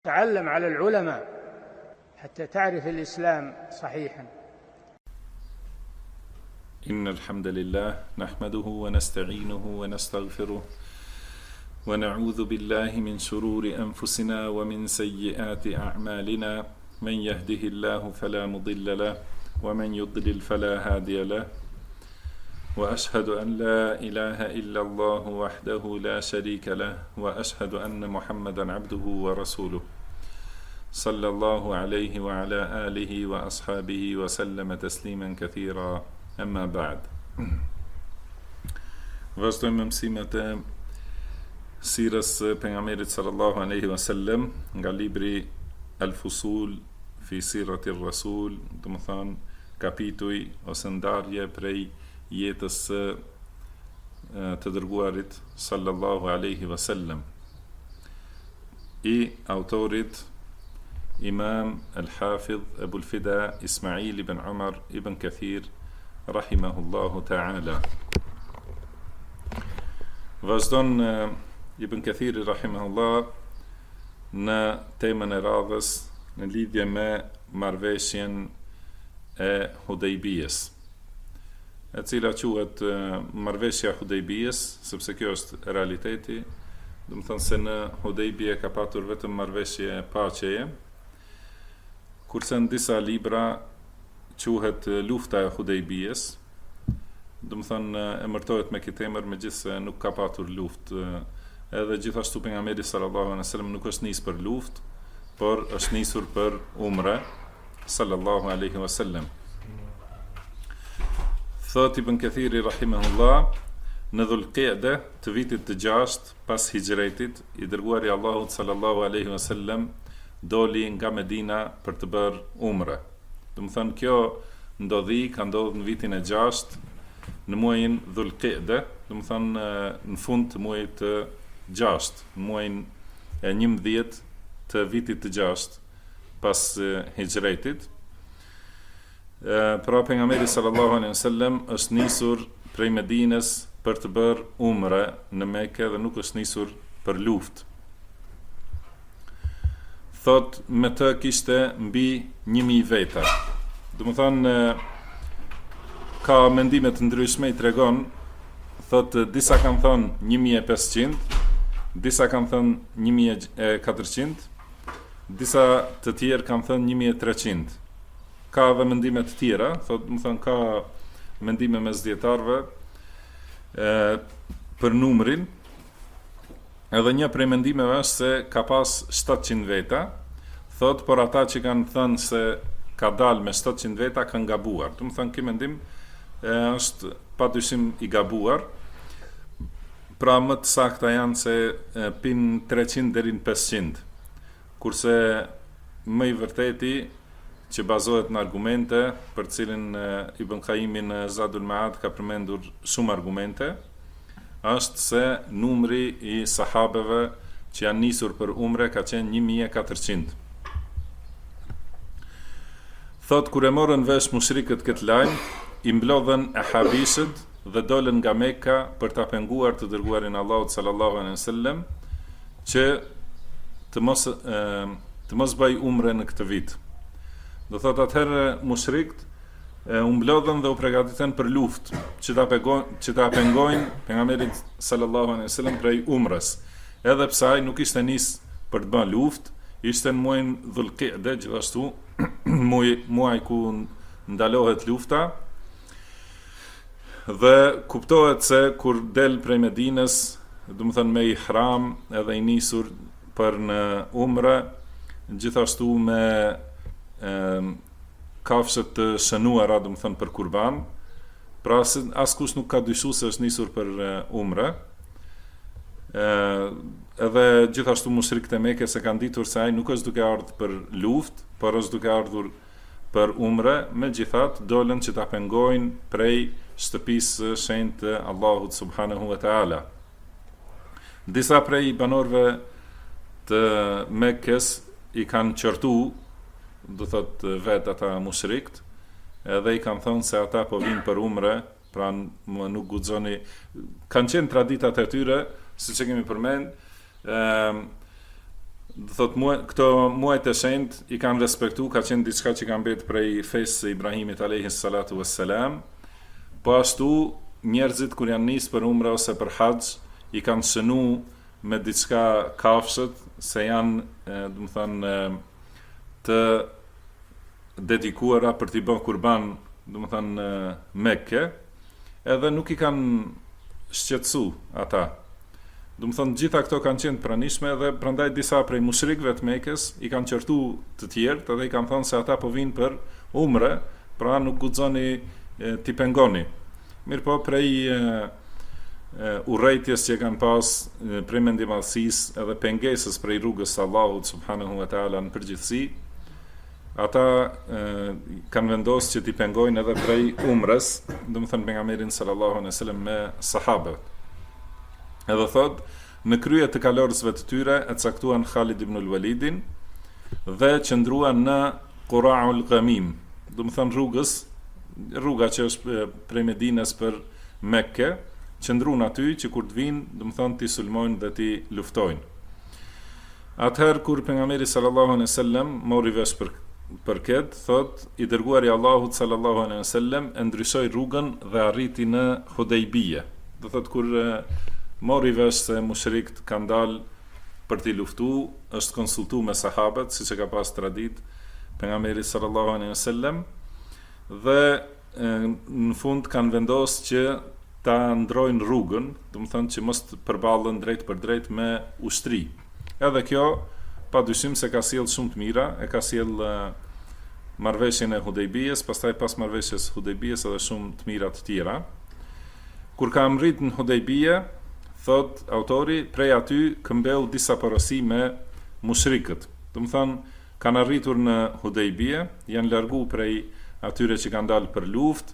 تعلم على العلماء حتى تعرف الإسلام صحيحا. إن الحمد لله نحمده ونستعينه ونستغفره ونعوذ بالله من شرور أنفسنا ومن سيئات أعمالنا، من يهده الله فلا مضل له ومن يضلل فلا هادي له، وأشهد أن لا إله إلا الله وحده لا شريك له، وأشهد أن محمدا عبده ورسوله صلى الله عليه وعلى آله وأصحابه وسلم تسليما كثيرا. أما بعد. Vazhdojmë me mësimet e sirës pejgamberit sallallahu alaihi wasallam nga libri Al-Fusul fi Siratir Rasul, do të thonë kapituj ose ndarje prej jetës së të dërguarit sallallahu alaihi wasallam, i autorit Imam Al-Hafidh Abu Al-Fida Ismail ibn Umar ibn Kathir rahimahullahu ta'ala. Vazhdon Ibn Kathiri rahimahullah në temën e radhës në lidhje me marrëveshjen e Hudejbijës, e cila quhet marrëveshja e Hudejbijës, sepse kjo është realiteti. Do të thonë se në Hudejbije ka patur vetëm marrëveshje paqeje, kurse në disa libra quhet lufta e Hudejbijës. Do të thonë emërtohet me këtë emër megjithëse nuk ka patur luftë. Edhe gjithashtu pejgamberi sallallahu alaihi wasallam nuk është nisur për luftë, por është nisur për umre sallallahu alaihi wasallam. Thot Ibn Kathiri rahimahullah, në Dhulqa'da të vitit të 6 pas hijretit, i dërguari i Allahut sallallahu alaihi wasallam doli nga Medina për të bërë umre. Do të thonë kjo ndodhi ka ndodhur në vitin e 6 në muajin Dhulqa'da, do të thonë në fund të muajit të 6, në muajin e 11 të vitit të 6 pas hijretit. Pra pejgamberi sallallahu alaihi wasallam është nisur prej Medinës për të bërë umre në Mekë dhe nuk është nisur për luftë. Thot me të kishte mbi 1000 veta. Do të thonë ka mendime të ndryshme, i tregon, thot disa kanë thënë 1500, disa kanë thënë 1400, disa të tjerë kanë thënë 1300. Ka edhe mendime të tjera, thot, do të thonë ka mendime mes dietarëve për numrin. Edhe një prej mendimeve është se ka pas 700 veta, thot, por ata që kanë thënë se ka dalë me 700 veta kanë gabuar. Do të thonë ky mendim është padyshim i gabuar. Pra më të sakta janë se pin 300 deri në 500, kurse më i vërteti që bazohet në argumente, për cilin Ibn Qayyim në Zadul Ma'ad ka përmendur shumë argumente, është se numri i sahabeve që janë nisur për umre ka qenë 1400. Thot, kur e morën vesh mushrikët këtë lajm, i mblodhen e habishët dhe dolën nga Mekka për ta penguar të dërguarin Allahut sallallahu alaihi wasallam që të mos bëj umre në këtë vit. Do thot atëherë mushrikët u mblodhen dhe u përgatiten për luftë, që ta pengojnë pejgamberin sallallahu alaihi wasallam prej umrës. Edhe pse ai nuk ishte nis për të bërë luftë, ishte në muajin Dhulqa'da, gjithashtu muaj ku ndalohet lufta. Dhe kuptohet se kur del prej Medinës, do të thënë me ihram edhe i nisur për në umre, gjithashtu me kafshët të shënuara, do të thënë për kurban, pra askush nuk ka dyshuar se është nisur për umre. Edhe gjithashtu mushrikët e Mekës e kanë ditur se ai nuk është duke ardhur për luftë, por është duke ardhur për umre, megjithatë dolën që ta pengojnë prej shtëpisë së shenjtë të Allahut subhanahu wa taala. Disa prej banorëve të Mekës i kanë qortu, do thot vetë ata mushrikët, edhe i kanë thënë se ata po vinë për umre, pra nuk guxoni. Kanë qenë traditat e tyre, siç e kemi përmend, do thot këto muajt e shenjtë i kanë respektu, ka qenë diçka që kanë mbetë prej fesë së Ibrahimit alayhi salatu wassalam. Po ashtu njerëzit kur janë nisë për umre ose për haxh i kanë shënu me diçka kafshët se janë do të thënë të dedikuara për t'i bërë kurban, do të thënë Mekke, edhe nuk i kanë shqetësu ata. Do të thënë gjitha këto kanë qenë pranishme dhe prandaj disa prej mushrikëve të Mekës i kanë qortu të tjerë, edhe i kanë thënë se ata po vinë për umre, pra nuk guxoni t'i pengoni. Mirë po prej urrejtjes që kanë pas prej mendimallësisë edhe pengesës prej rrugës së Allahut subhanahu wa taala në përgjithësi, ata kanë vendosur që t'i pengojnë edhe prej umrës, do të thënë pejgamberin sallallahu alaihi wasallam me sahabët. Edhe thot, në krye të kalorësve të tyre e caktuan Khalid ibn al-Walidin dhe qëndruan në Qura'ul Ghamim, do të thënë rruga që është prej Medinës për Mekke, qëndruan aty që kur të vinë, do të thënë t'i sulmojnë dhe t'i luftojnë. Atëherë kur pejgamberi sallallahu alaihi wasallam mori vesh për këtë, thot, i dërguari Allahut sallallahu alaihi wasallam e ndryshoi rrugën dhe arriti në Hudejbije. Do thot kur mori vesh se mushrikët kanë dalë për t'i luftu, është konsultu me sahabët, siç e ka pas tradit pejgamberi sallallahu alaihi wasallam, dhe në fund kanë vendosur që ta ndrojnë rrugën, do të thënë që mos të përballen drejt për drejt me ushtri. Edhe kjo padyshim se ka sjell shumë të mira, e ka sjell marrëveshjen e Hudejbijes, pastaj pas marrëveshjes së Hudejbijes edhe shumë të mira të tjera. Kur ka mbrit në Hudejbije, thot autori, prej aty këmbeu disa porosi me mushrikët. Do të thënë, kanë arritur në Hudejbije, janë largu prej atyre që kanë dalë për luftë,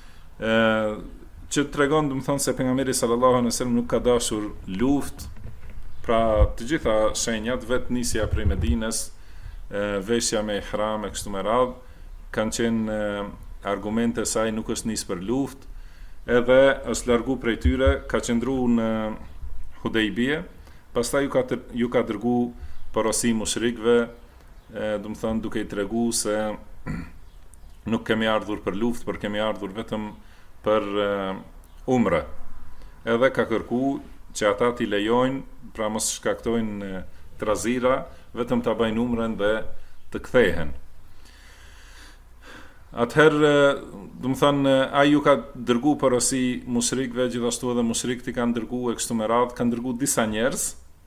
që tregon, do të thënë, se pejgamberi sallallahu alaihi wasallam nuk ka dashur luftë. Pra të gjitha shenjat, vetë nisja prej Medinës, veshja me ihram e kështu me radhë, kanë qenë argumente se ai nuk është nisë për luftë, edhe është largu prej tyre, ka qëndru në Hudejbije, pastaj ju ka dërgu porosi mushrikëve, do të thënë duke i tregu se nuk kemi ardhur për luftë, por kemi ardhur vetëm për umre. Edhe ka kërku që ata t'i lejojnë, pra mos shkaktojnë trazira, vetëm t'a bajnë umren dhe të kthehen. Atëherë, do të thënë, ai ju ka dërgu porosi mushrikëve, gjithashtu edhe mushrikët i kanë dërgu e kështu me radhë, kanë dërgu disa njerëz,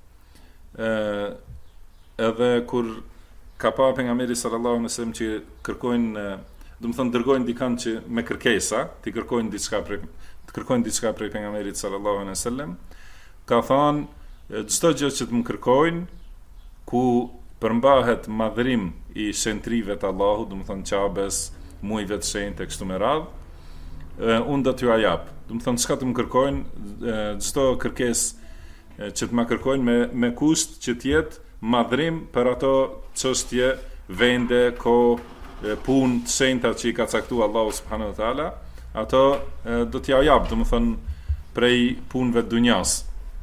edhe kur ka pa pejgamberi sallallahu alaihi wasallam që kërkojnë, do të thënë dërgojnë dikant që me kërkesa, të kërkojnë diçka prej pejgamberit sallallahu alaihi wasallam, ka thënë çdo gjë që të më kërkojnë, ku përmbahet madhrim i shentrive të Allahut, do të thënë Qabes, muajve të shenjtë e kështu me radhë, unë do t'ju jap. Do të thënë çka të më kërkojnë, çdo kërkesë që të më kërkojnë me kusht që të jetë madhrim për ato çështje, vende, kohë, punë të shenjta që i ka caktuar Allahu subhanahu wa taala, ato do t'ja jap, do të thënë prej punëve të dunjas.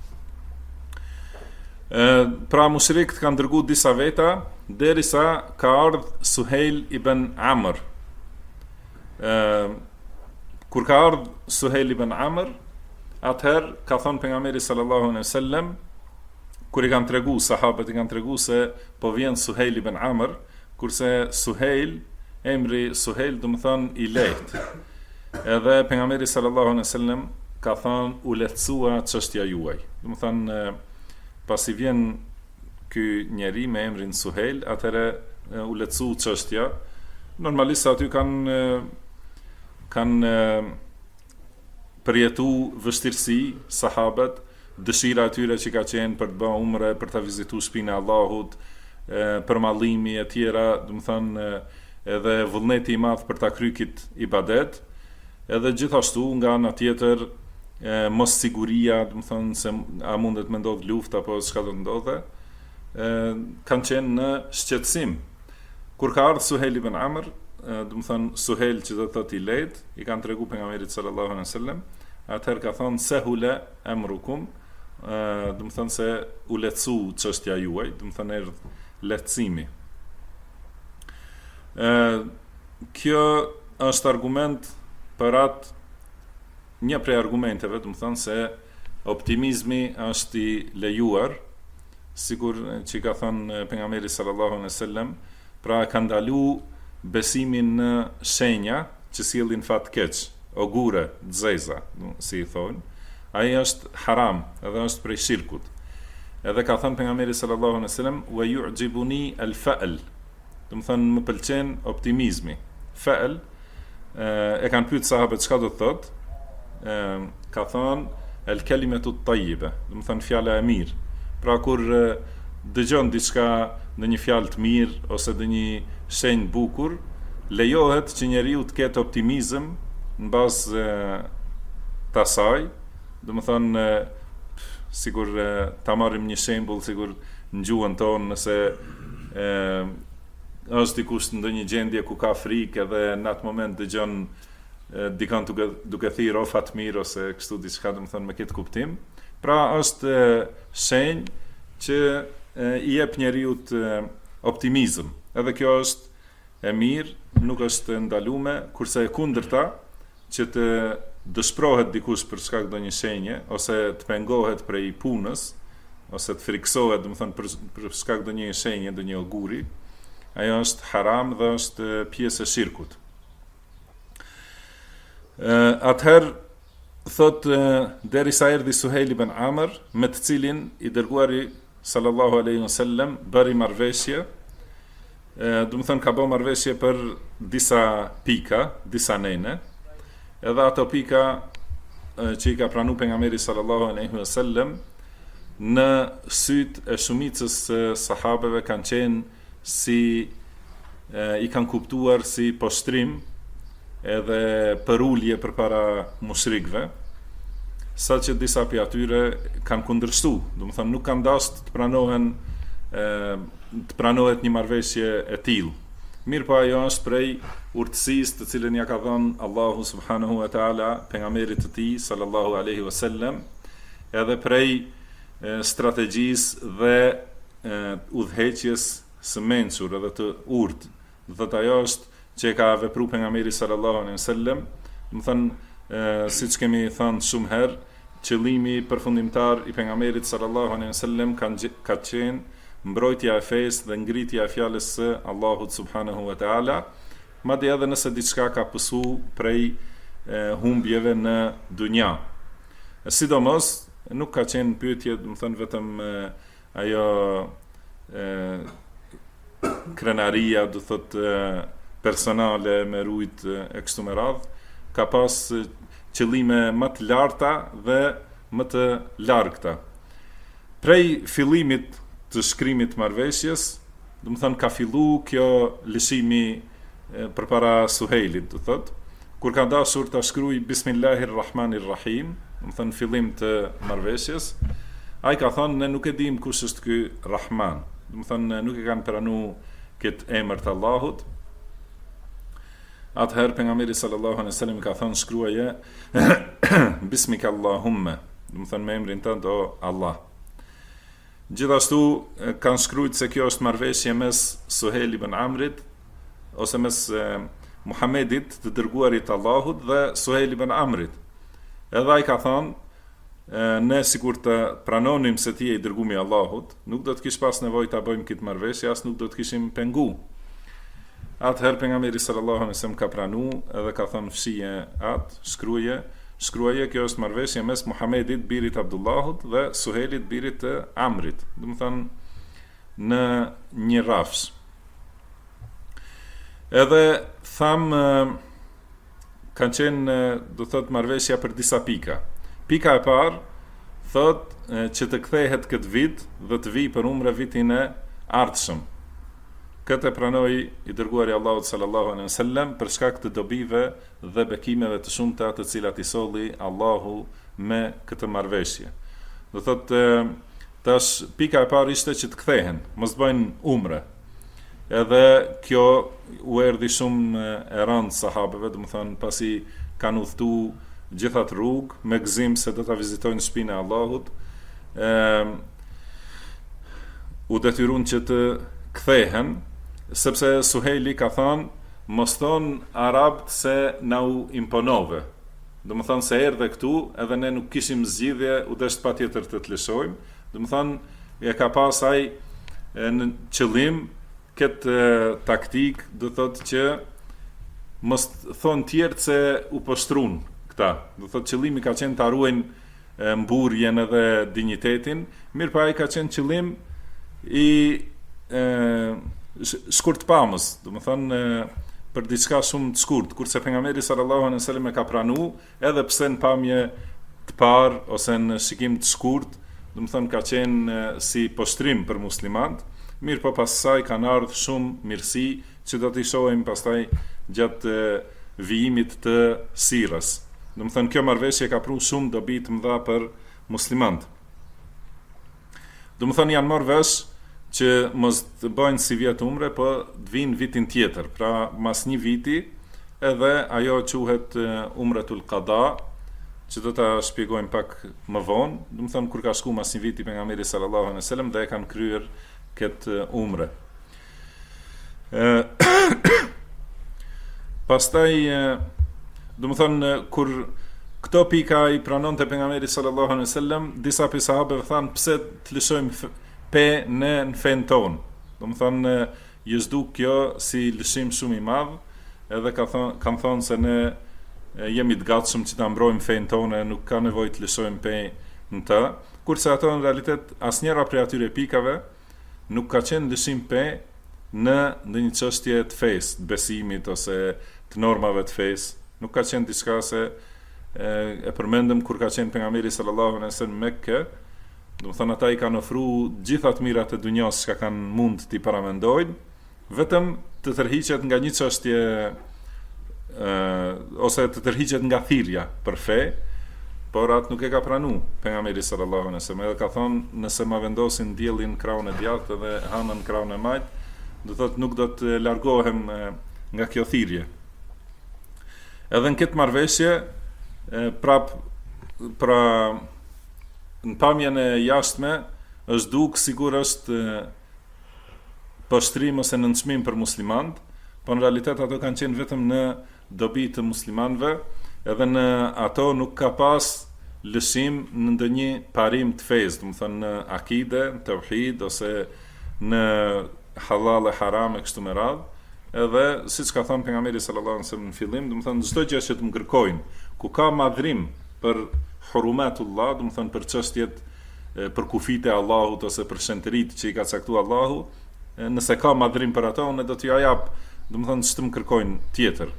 Pra mushrikët kanë dërguar disa veta derisa ka ardhur Suhejl ibn Amr. Kur ka ardhur Suhejl ibn Amr, atëherë ka thënë pejgamberi sallallahu alaihi wasallam, kur i kanë tregu sahabët, i kanë tregu se po vjen Suhejl ibn Amr, kurse Suhejl, emri Suhejl do të thonë i lehtë. Edhe pejgamberi sallallahu alaihi wasallam ka thënë u lehtësua çështja juaj. Do të thonë pasi vjen ky njeri me emrin Suhejl, atëherë u lehtësu çështja. Normalisht aty kanë përjetu vështirësi sahabët, dëshira e tyre që ka qenë për të bërë umre, për të vizituar shtëpinë e Allahut, për mallimi e tjera, do të thënë edhe vullneti i madh për ta kryer ibadet, edhe gjithashtu nga ana tjetër mos siguria, do të thënë se a mundet me ndodh luftë apo çka do të ndodhe, kanë qenë në shqetësim. Kur ka ardhur Suhejl ibn Amr, do të thënë Suhejl që do të thotë i lehtë, i kanë treguar pejgamberit sallallahu alaihi wasallam, atëherë ka thonë sehule emrukum, do të thënë se u lehtësu çështja juaj, do të thënë erdhi lehtësimi. Kjo është argument për atë, një prej argumenteve, do të thënë se optimizmi është i lejuar, sikur që ka thënë pejgamberi sallallahu alaihi wasallam, pra ka ndalu besimin në shenja që sjellin fat keq, ogure, xeza, si i thonë. Ai është haram, edhe është prej shirkut. Edhe ka thënë pejgamberi sallallahu alaihi wasallam, "Wa yu'jibuni al-fa'l." Do të thënë më pëlqen optimizmi. Fa'l e kanë pyet sahabët çka do të thotë. Ka thënë el-kalimatu at-tayyiba, do të thënë fjala e mirë. Pra kur dëgjon diçka në një fjalë të mirë ose në një shenjë bukur, lejohet që njeriu të ketë optimizëm në bazë të asaj. Do të thënë sigur ta marrim një shembull, sigur në gjuhën tonë, nëse është dikush në ndonjë gjendje ku ka frikë edhe në atë moment dëgjon dikon duke thirrë o Fatmir ose kështu diçka, do të thënë me këtë kuptim. Pra është shenjë që i jep njeriu optimizëm. Edhe kjo është e mirë, nuk është ndaluar, kurse e kundërta që të dëshprohet dikush për shkak të një shenje ose të pengohet prej punës ose të friksohet, do të thënë për shkak të një shenje, do një oguri, ajo është haram dhe është pjesë e shirkut. Atëherë thot derisa erdhi Suhejl ibn Amr, me të cilin i dërguari sallallahu alaihi wasallam bëri marrëveshje. Do të thënë ka bërë marrëveshje për disa pika, disa nene. Edhe ato pika që i ka pranu pejgamberi sallallahu alaihi wasallam në sytë e shumicës sahabeve kanë qenë si i kanë kuptuar si poshtrim edhe përulje përpara mushrikëve, saqë disa prej atyre kanë kundërshtu, do të thënë nuk kanë dashur të pranohet një marrëveshje e tillë. Mirë po ajo është prej urtësisë të cilën ja ka dhënë Allahu subhanahu wa taala pejgamberit të tij sallallahu alaihi wasallam, edhe prej strategjisë dhe udhëheqjes së mençur edhe të urtë. Dhe ajo është që e ka vepruar pejgamberi sallallahu alaihi wasallam, do të thënë siç kemi thënë shumë herë, qëllimi përfundimtar i pejgamberit sallallahu alaihi wasallam ka qenë mbrojtja e fesë dhe ngritja e fjalës së Allahut subhanahu wa taala, madje edhe nëse diçka ka pësu prej humbjeve në dunja. Sidomos nuk ka qenë pyetje, do të thënë vetëm ajo krenaria, do thotë personale me rujt e kështu me radhë, ka pas qëllime më të larta dhe më të largëta. Prej fillimit të shkrimit marrëveshjes, do të thënë ka fillu kjo lëshimi përpara Suhejlit, do thotë, kur ka dashur ta shkruaj Bismillahirrahmanirrahim, do të thënë fillim të marrëveshjes, ai ka thënë ne nuk e dim kush është ky Rahman, do të thënë nuk e kanë pranuar këtë emër të Allahut. Atëherë pejgamberi sallallahu alaihi wasallam ka thënë shkruaje Bismika Allahumma, do të thënë me emrin tënd o Allah. Gjithashtu kanë shkruajtur se kjo është marrëveshje mes Suhejl ibn Amrit ose mes Muhamedit, të dërguarit të Allahut, dhe Suhejl ibn Amrit. Edhe ai ka thënë ne sikur të pranonim se ti je i dërguari i Allahut, nuk do të kish pas nevojë ta bëjmë këtë marrëveshje, as nuk do të kishim pengu. Atëherë pejgamberi sallallahu alaihi wasallam ka pranuar edhe ka thënë fshije atë, shkruaje, kjo është marrëveshje mes Muhamedit, birit Abdullahut, dhe Suhejlit, birit të Amrit, do të thënë në një rafsh. Edhe kanë qenë, do thotë, marrëveshja për disa pika. Pika e parë thotë që të kthehet këtë vit dhe të vi për umre vitin e ardhshëm. Këtë pranoi i dërguari Allahut sallallahu alaihi wasallam për shkak të dobive dhe bekimeve të shumta të cilat i solli Allahu me këtë marrëveshje. Do thotë tash pika e parë ishte që të kthehen, mos bëjnë umre. Edhe kjo u erdhi shumë e rëndë sahabeve, do të thonë pasi kanë udhëtuar gjithat rrugë me gëzim se do ta vizitojnë shtëpinë e Allahut, u detyrun që të kthehen, sepse Suhejli ka thënë, mos thonë arabt se na u imponove. Do më thonë se erdhe këtu, edhe ne nuk kishim zgjidhje, u desht pa tjetër të të lëshojmë. Do më thonë, e ka pasaj në qëllim, këtë taktik, do thotë që mos thonë tjertë se u poshtrun këta. Do thotë qëllimi ka qenë të arruajnë mburjen edhe dignitetin, mirë pa ai ka qenë qëllim i shkurt pamës, do më thonë për diçka shumë të shkurt, kurse pejgamberi sallallahu alejhi dhe sellem e ka pranuar, edhe pse në pamje të parë ose në shikim të shkurt, do të thonë ka qenë si poshtrim për muslimanët, mirë po pas saj kanë ardhur shumë mirësi që do t'i shohim pastaj gjatë vijimit të sirrës. Do të thonë kjo marrëveshje ka pru shumë dobi të mëdha për muslimanët. Do të thonë janë marrë vesh që mos të bëjnë si vjet umre, po të vinë vitin tjetër, pra mas një viti, edhe ajo quhet umretul qada, që do ta shpjegojmë pak më vonë. Do të thonë kur ka shku mas një viti pejgamberi sallallahu alejhi dhe sellem dhe e kanë kryer këtë umre. Pastaj do të thonë kur këto pika i pranonte pejgamberi sallallahu alejhi dhe sellem, disa prej sahabëve thanë pse të lëshojmë pe në fen tonë. Do më thonë, jëzdu kjo si lëshim shumë i madh, edhe kanë thonë se ne jemi të gatshëm që ta mbrojmë fen tonë, nuk ka nevojë të lëshojmë pe në të, kurse ato në realitet asnjëra prej atyre pikave nuk ka qenë lëshim pe në ndonjë çështje të fesë, të besimit ose të normave të fesë. Nuk ka qenë diçka se e përmendëm kur ka qenë pejgamberi sallallahu alejhi dhe sellem në Mekë. Do të thonë ata i kanë ofruar gjithat mirat e dunjos që kanë mund t'i paramendojnë, vetëm të tërhiqet nga një çështje ose të tërhiqet nga thirrja për fe, por atë nuk e ka pranuar pejgamberi sallallahu alejhi dhe sellem. Edhe ka thonë nëse ma vendosin diellin krahun e djathtë dhe hanën krahun e majt, do thotë nuk do të largohem nga kjo thirrje. Edhe në këtë marrëveshje pra në pamjen e jashtme është duk sigur është poshtrim ose nënçmim për muslimanët, por në realitet ato kanë qenë vetëm në dobi të muslimanëve, edhe në ato nuk ka pas lëshim në ndonjë parim të fesë, do të thonë në akide, në tauhid ose në halal e haram e kështu me radhë. Edhe siç ka thënë pejgamberi sallallahu alajhi wasallam në fillim, do të thonë çdo gjë që të më kërkojnë, ku ka madhrim për hurumatullah, do të thonë për çështjet për kufit e Allahut ose për shenërit që i ka caktuar Allahu, nëse ka madhrim për ato, unë do t'ja jap, do të thonë ç'të më kërkojnë tjetër.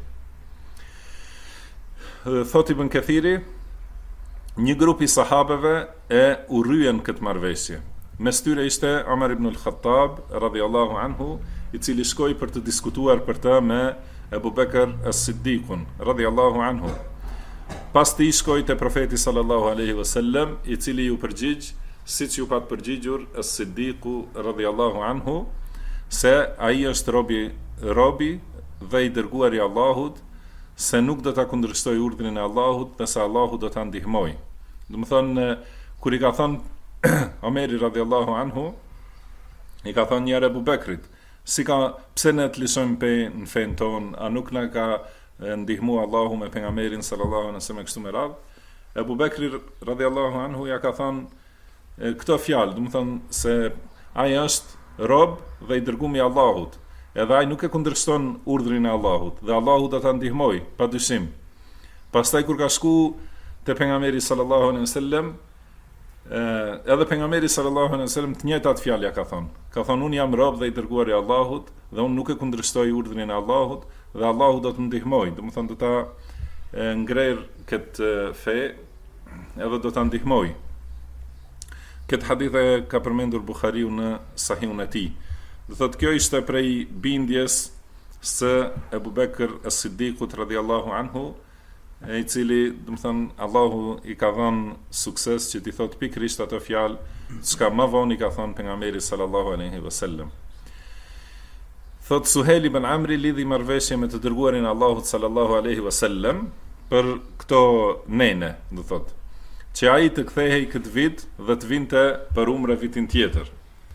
Thot Ibn Kathiri, një grup i sahabeve e urryen këtë marrëveshje. Mes tyre ishte Umar ibn al-Khattab radhiyallahu anhu, i cili shkoi për të diskutuar për të me Abu Bekr as-Siddiqun radhiyallahu anhu. Pas të i shkoi te profeti sallallahu alaihi wasallam, i cili ju përgjigj siç ju pat përgjigjur as-Siddiqu radhiyallahu anhu, se ai është robi dhe i dërguari i Allahut, se nuk do ta kundërshtoj urdhrin e Allahut dhe se Allahu do ta ndihmoj. Do të thonë kur i ka thënë Omeri radhiyallahu anhu, i ka thënë njëherë Abu Bekrit, pse ne të lëshojmë pe në fen ton, a nuk na ka ndihmu Allahu me pejgamberin sallallahu alaihi wasallam kështu me radhë? Abu Bekri radhiyallahu anhu ja ka thënë këto fjalë, do të thonë se ai është rob dhe i dërguar i Allahut, edhe ai nuk e kundërshton urdhrin e Allahut, dhe Allahu do ta ndihmoj padyshim. Pastaj kur ka shku te pejgamberi sallallahu alaihi wasallam, edhe pejgamberi sallallahu alaihi wasallam të njëjtat fjalë ja ka thënë. Ka thënë unë jam rob dhe i dërguar i Allahut dhe unë nuk e kundërshtoj urdhrin e Allahut dhe Allahu do të ndihmoj. Do të thonë do ta ngrer këtë fe edhe do ta ndihmoj. Këtë hadith e ka përmendur Buhariu në Sahihun e tij. Do thotë kjo ishte prej bindjes së Abu Bekr as-Siddiqut radhiyallahu anhu, i cili, do të thonë, Allahu i ka dhënë sukses që t'i thotë pikërisht ato fjalë çka më vonë i ka thënë pejgamberi sallallahu alaihi wasallam. Thot Suhejl ibn Amri lidhi marrëveshje me të dërguarin Allahut sallallahu alaihi wasallam për këto nene, do thotë, që ai të kthehej këtë vit dhe të vinte për umre vitin tjetër.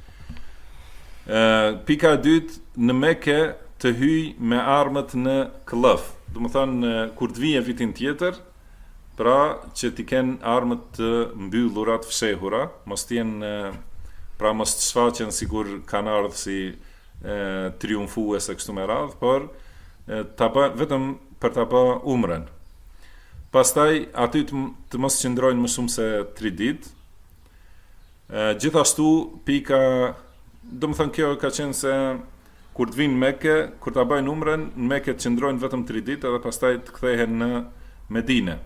Pika e dytë, në Mekë të hyj me armët në këllëf. Do të thonë kur të vijë vitin tjetër, pra që t'i kenë armët të mbyllura, të fshehura, mos t'jenë, pra mos të shfaqen sikur kanë ardhur si triumfuese kështu me radhë, por vetëm për ta bë umren. Pastaj aty të mos qëndrojnë më shumë se 3 ditë. Gjithashtu pika, do më thënë kjo ka qenë se kur të vinë Mekë, kur ta bëjnë umren, në Mekë të qëndrojnë vetëm 3 ditë edhe pastaj të kthehen në Medinë.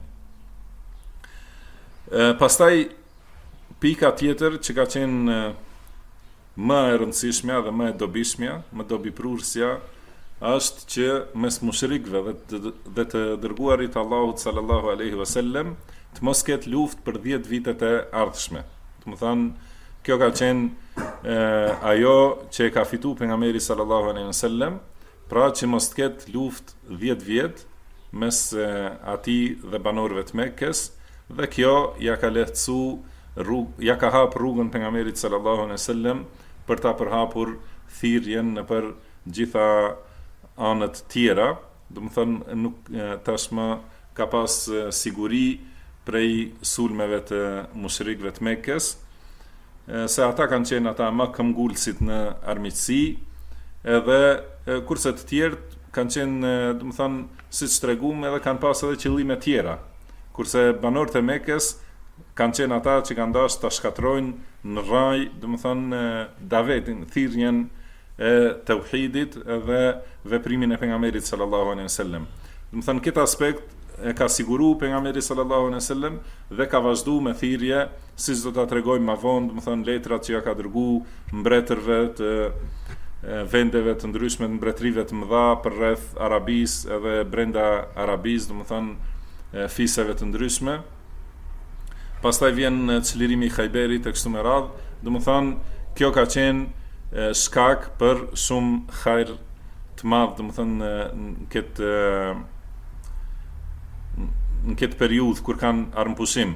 Pastaj pika tjetër që ka qenë më e rëndësishmja dhe më e dobishmja, më dobiprurësja, është që mes mushrikëve dhe të dërguarit Allahut sallallahu alaihi wasallam të mos ketë luftë për 10 vitet e ardhshme. Do të thonë, kjo ka qenë ajo që e ka fitu pejgamberi sallallahu alaihi wasallam, pra që mos ketë luftë 10 vjet mes atij dhe banorëve të Mekkës, dhe kjo ja ka ja ka hap rrugën pejgamberit sallallahu alaihi wasallam për ta përhapur thirrjen në për gjitha anët tjera. Do të thonë nuk tashmë ka pas siguri prej sulmeve të mushrikëve të Mekkës, se ata kanë qenë ata më këmbgulësit në armiqësi, edhe kurse të tjerët kanë qenë, do të thonë, siç treguam, edhe kanë pas edhe qëllime tjera. Kurse banorët e Mekës kanë qenë ata që kanë dashur ta shkatrojnë në rraj, do të thonë, davetin, thirrjen e tauhidit dhe veprimin e pejgamberit sallallahu alaihi wasallam. Do të thonë, këtë aspekt e ka siguru pejgamberi sallallahu alaihi wasallam dhe ka vazhduar me thirrje, siç do ta tregojmë më vonë, do të thonë letrat që ja ka dërguar mbretërve të vendeve të ndryshme, të mbretërive të mëdha përreth Arabisë edhe brenda Arabisë, do të thonë fiseve të ndryshme. Pastaj vjen çlirimi i Khajberit e kështu me radhë, do të thonë kjo ka qenë shkak për shumë hajr të madh, do të thonë në këtë periudhë kur kanë armpushim.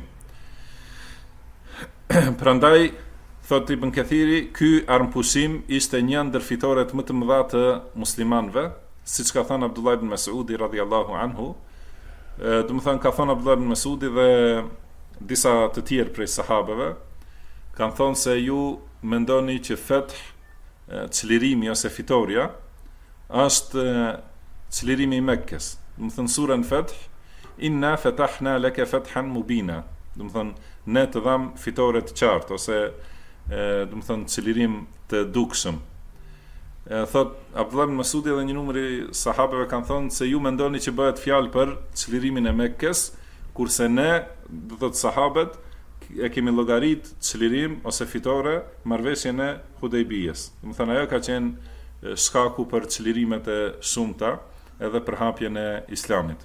Prandaj thot Ibn Kathiri, ky armpushim ishte një ndër fitoret më të mëdha të muslimanëve, siç ka thënë Abdullah ibn Mas'udi radhiyallahu anhu. Do të thonë ka thënë Abdullah ibn Mas'udi dhe disa të tjerë prej sahabeve kanë thonë se ju mendoni që feth, çlirimi ose fitoria, është çlirimi i Mekkës. Do të thonë surën Feth, inna fatahna laka fathan mubina. Do të thonë ne të dham fitore të qartë, ose do të thonë çlirim të dukshëm. Thot Abdullah ibn Mas'udi dhe një numër i sahabeve kanë thonë se ju mendoni që bëhet fjalë për çlirimin e Mekkës, kurse ne, do thotë sahabët, e kemi llogarit çlirim ose fitore marrëveshjen e Hudejbijës. Do të thonë ajo ka qenë shkaku për çlirimet e shumta edhe për hapjen e Islamit.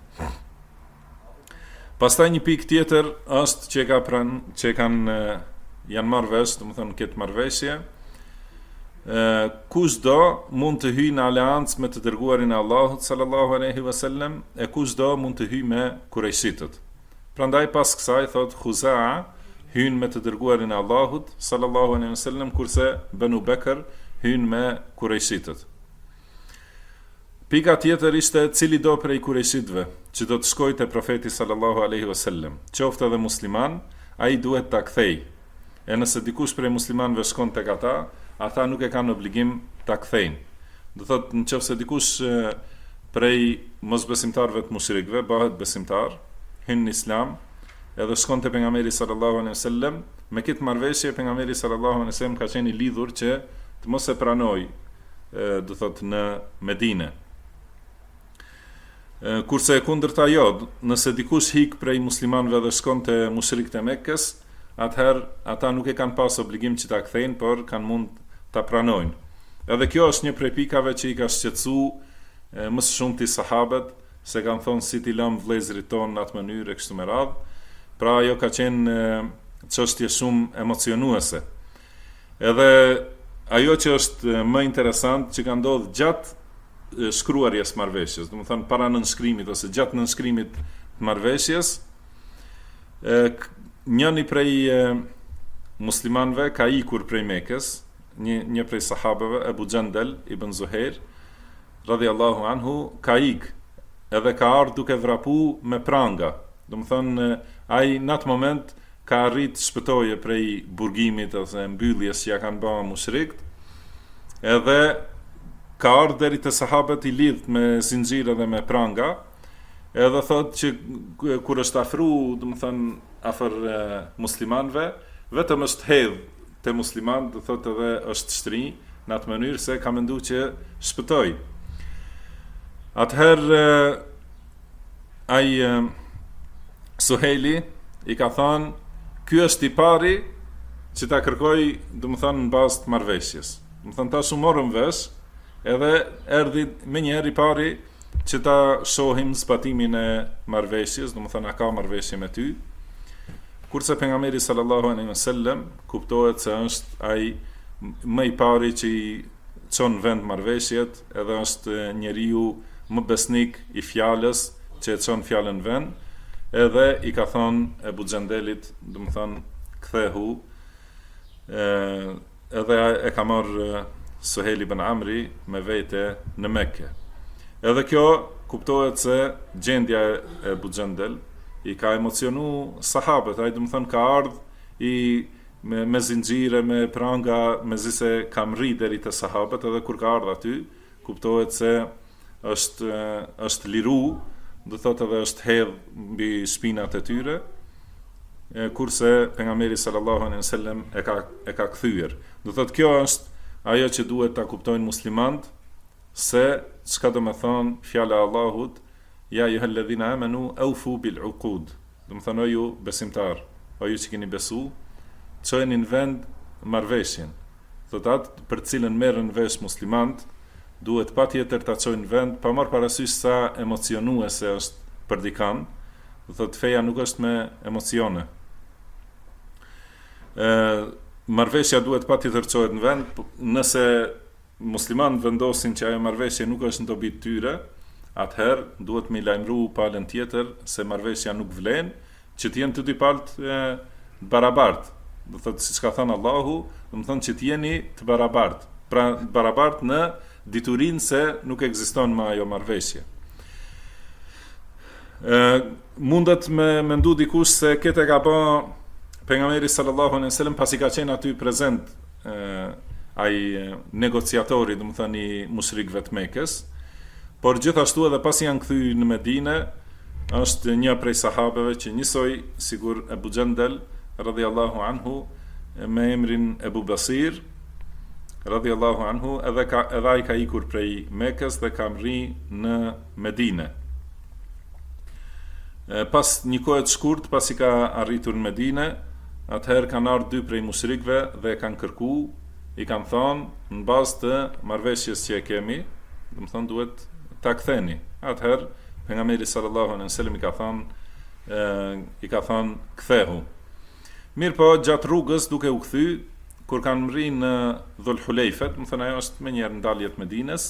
Pastaj një pikë tjetër është që janë marrë vesh, do të thonë këtë marrëveshje, kushdo mund të hyjë në aleancë me të dërguarin e Allahut sallallahu alaihi wasallam, e kushdo mund të hyjë me Kurejshitët. Prandaj pas kësaj thot Khuza'a hyn me të dërguarin e Allahut sallallahu alaihi wasallam, kurse Banu Bekr hyn me Kurejshitët. Pika tjetër ishte cili do prej Kurejshitëve që do të shkojë te profeti sallallahu alaihi wasallam, qoftë edhe musliman, ai duhet ta kthej. E nëse dikush prej muslimanëve shkon tek ata nuk e kanë obligim ta kthejnë. Do thotë nëse dikush prej mosbesimtarëve të mushrikëve bëhet besimtar, hyn në Islam, edhe shkon te pejgamberi sallallahu alaihi wasallam, me këtë marrëveshje pejgamberi sallallahu alaihi wasallam ka qenë i lidhur që të mos e pranoj, do thotë në Medinë. Kurse e kundërta jo, nëse dikush hik prej muslimanëve dhe shkon te mushrikët e Mekkës, atëherë ata nuk e kanë pas obligim që ta kthejnë, por kanë mund ta pranojnë. Edhe kjo është një prej pikave që i ka shqetësuar më së shumti sahabët, se kanë thonë si t'i lëm vëllezërit tonë në atë mënyrë e kështu me radhë. Pra ajo ka qenë çështje shumë emocionuese. Edhe ajo që është më interesant që ka ndodhur gjatë shkruarjes marrëveshjes, do të thonë para nënshkrimit ose gjatë nënshkrimit të marrëveshjes, njëni prej muslimanve ka ikur prej Mekës, një prej sahabeve, Ebu Gjendel ibn Zuhair radhiyallahu anhu, ka ik edhe ka ardhur duke vrapu me pranga. Do të thonë ai në atë moment ka arrit shpëtoje prej burgimit ose mbylljes që ja kanë bërë mushrikët, edhe ka ardhur deri te sahabët i lidh me zinxhire dhe me pranga, edhe thot që kur është afru, do të thonë afër muslimanëve, vetëm është hedh te musliman, do thotë edhe është shtri në atë mënyrë se ka menduar që shpëtoi. Atëherë ai Suhejli i ka thënë, ky është i pari që ta kërkoj, do të thonë në bazë të marrëveshjes. Do të thonë tash u morëm vesh, edhe erdhi më një herë i pari që ta shohim zbatimin e marrëveshjes, do të thonë a ka marrëveshje me ty. Kurse pejgamberi sallallahu alaihi wasallam kuptohet se është ai më i pari që i çon vend marrëveshjet, edhe është njeriu më besnik i fjalës që e çon fjalën vend, edhe i ka thonë Ebu Gjendelit, do të thonë kthehu, edhe e ka marrë Suhejli ibn Amri me vete në Mekke. Edhe kjo kuptohet se gjendja e Ebu Gjendel i ka emocionu sahabët, ai do të thonë ka ardhur me zinxhire, me pranga, me zise ka mri deri te sahabët, edhe kur ka ardhur aty, kuptohet se është liru, do thotë edhe është hedh mbi shpinat e tyre, kurse pejgamberi sallallahu alaihi wasallam e ka kthyer. Do thotë kjo është ajo që duhet ta kuptojnë muslimanët, se çka do të thonë fjala e Allahut, ja ayyuhalladhina amanu awfu bil uqud. Do të thonë ju besimtar, ju që keni besu, çojeni në vend marrëveshjen. Thotë atë për cilën merren vesh muslimanët, duhet patjetër ta çojnë në vend, pa marrë parasysh sa emocionuese është për dikant. Do thotë feja nuk është me emocione. Marrëveshja duhet patjetër çohet në vend, nëse muslimanët vendosin që ajo marrëveshje nuk është në dobi të tyre, atëherë duhet me lajmëru palën tjetër se marrëveshja nuk vlen, që të jenë të dy palët barabartë. Do thotë siç ka thënë Allahu, do të thonë që të jeni të barabartë. Pra barabartë në diturinë se nuk ekziston më ajo marrëveshje. Mundet me mendu dikush se këtë ka bë pejgamberi sallallahu alaihi wasallam pasi ka qenë aty prezent ai negociatori, do të thonë i mushrikëve të Mekës, por gjithashtu edhe pasi janë kthyer në Medinë, është një prej sahabeve që njësoj sigur Ebu Gjendel radhiyallahu anhu me emrin Ebu Basir radhiyallahu anhu, edhe ai ka ikur prej Mekës dhe ka mri në Medinë. Pas një kohe të shkurt, pasi ka arritur në Medinë, atëherë kanë ardhur dy prej mushrikëve dhe kanë kërku, i kanë thonë në bazë të marrëveshjes që e kemi, do të thonë duhet ta ktheni. Atëherë pejgamberi sallallahu alaihi wasallam i ka thonë kthehu. Mirë po, gjatë rrugës duke u kthy, kur kanë mri në Dhul Hulejfet, më thënë ajo është me njerë ndaljet Medines,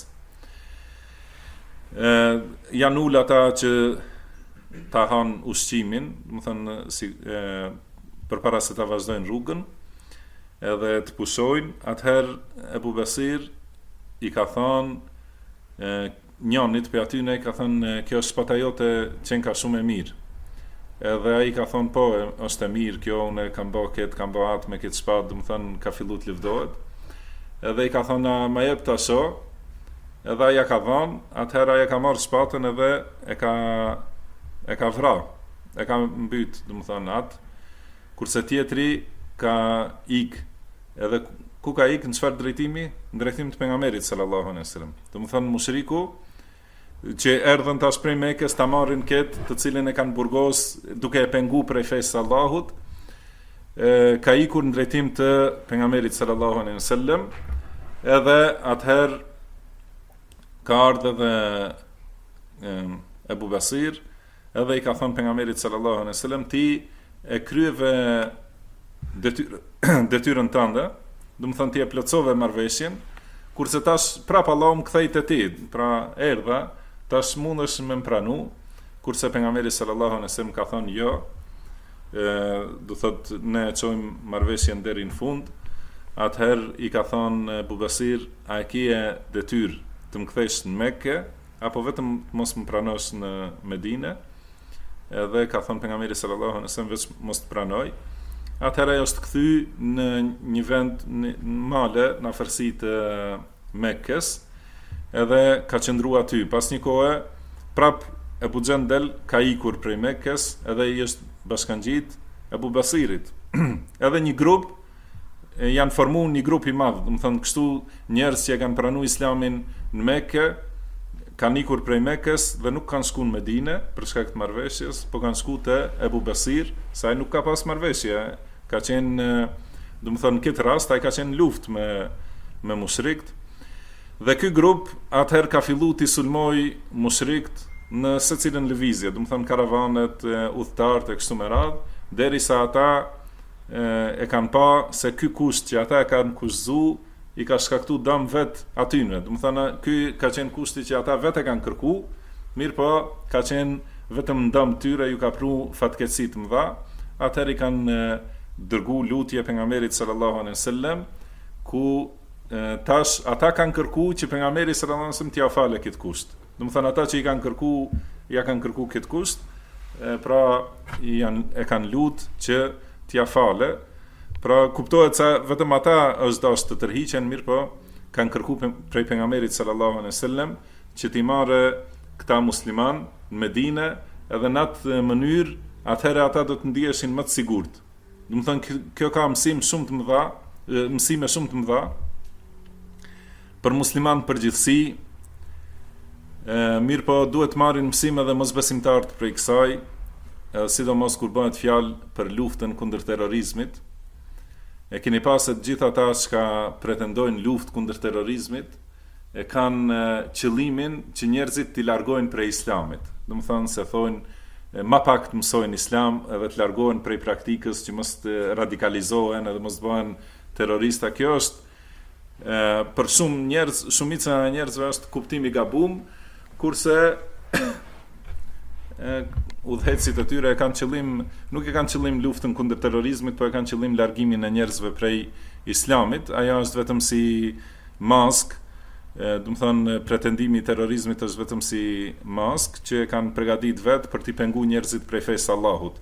janë ullë ata që ta hanë ushqimin, më thënë për para se ta vazhdojnë rrugën, edhe të pushojnë, atëherë Ebu Basir i ka thonë njënit për atyne, i ka thonë kjo është shpata jote qenë ka shumë e mirë. Edhe ai ka thonë po, është e mirë kjo, unë kam bë atë me këtë shpatë, do të thonë ka filluar të lëvdohet. Edhe i ka thonë ma jep tash, edhe ai ja ka dhënë, atëherë ai ka marrë shpatën edhe e ka vrarë, e ka mbyt, do të thonë atë, kurse tjetri ka ik, edhe ku ka ik, në çfarë drejtimi? Në drejtim të pejgamberit sallallahu alaihi wasallam. Do të thonë mushriku që erdhën tash prej Mekës ta marrin këtë të cilën e kanë burgos duke e pengu prej fesë Allahut, ka ikur në drejtim të pejgamberit sallallahu alaihi wasallam, edhe atëherë ka ardhur edhe Ebu Basir, edhe i ka thënë pejgamberit sallallahu alaihi wasallam, ti e kryeve detyrën tënde, do të thonë ti e plotsove marrëveshjen, kurse tash prap Allahu më kthej te ti, pra erdha, tash mundesh me më pranu, kurse pejgamberi sallallahu alaihi wasallam ka thënë jo, do thot ne e çojmë marrëveshjen deri në fund, atëherë i ka thonë Bubasir, a e kje detyrë të më kthesh në Mekke, apo vetëm mos më pranosh në Medine? Edhe ka thonë pejgamberi sallallahu alaihi wasallam veç mos të pranoj. Atëherë ajo është kthy në një vend në male në afërsi të Mekkes, edhe ka qëndruar aty. Pas një kohe, prap Ebu Xhendel ka ikur prej Mekkes, edhe i është bashkangjit Ebu Basirit. Edhe një grup janë formuar një grup i madh, do të thonë kështu njerëz që kanë pranuar Islamin në Mekë, kanë ikur prej Mekës dhe nuk kanë shkuar në Medinë për shkak të marrëveshjes, po kanë shkuar te Ebu Basir, sa ai nuk ka pas marrëveshje, ka qenë, do të thonë në këtë rast ai ka qenë në luftë me mushrikët. Dhe ky grup atëherë ka filluar të sulmoj mushrikët në secilën lëvizje, do të thonë karavanet, udhëtarët e kështu me radhë, derisa ata e kanë pa se ky kusht që ata e kanë kushtuar i ka shkaktu dëm vet atyne. Do të thonë ky ka qenë kushti që ata vetë kanë kërku, mirë po ka qenë vetëm dëm tyre, ju ka pru fatkeqësi të mëdha. Atëherë i kanë dërgu lutje pejgamberit sallallahu alaihi wasallam, ku tash ata kanë kërku që pejgamberi sallallahu alaihi wasallam t'ia falë këtë kusht. Do të thonë ata që ja kanë kërku këtë kusht, pra e kanë lutë që t'ia falë. Pra kuptohet se vetëm ata është dashur të tërhiqen, mirë po kanë kërkuar prej pejgamberit sallallahu alaihi wasallam që t'i marrë këta musliman në Medinë, edhe në atë mënyrë atëherë ata do të ndiheshin më të sigurt. Do të thonë kjo ka mësime shumë të mëdha për musliman përgjithësi. Mirë po duhet të marrin mësime edhe mosbesimtarët prej kësaj, sidomos kur bëhet fjalë për luftën kundër terrorizmit. E keni pasë të gjitha ata që pretendojnë luftë kundër terrorizmit, e kanë qëllimin që njerëzit t'i largojnë prej Islamit. Do të thonë se thonë ma pak të mësojnë Islam edhe të largohen prej praktikës që mos të radikalizohen edhe mos të bëhen terrorista. Kjo është për shumë njerëz, shumica e njerëzve është kuptimi gabum, kurse udhëhecit e tyre nuk e kanë qëllim luftën kundër terrorizmit, po e kanë qëllim largimin e njerëzve prej Islamit. Ajo është vetëm si mask, do të thonë pretendimi i terrorizmit është vetëm si mask që kanë përgatitur vetë për t'i penguar njerëzit prej fesë së Allahut.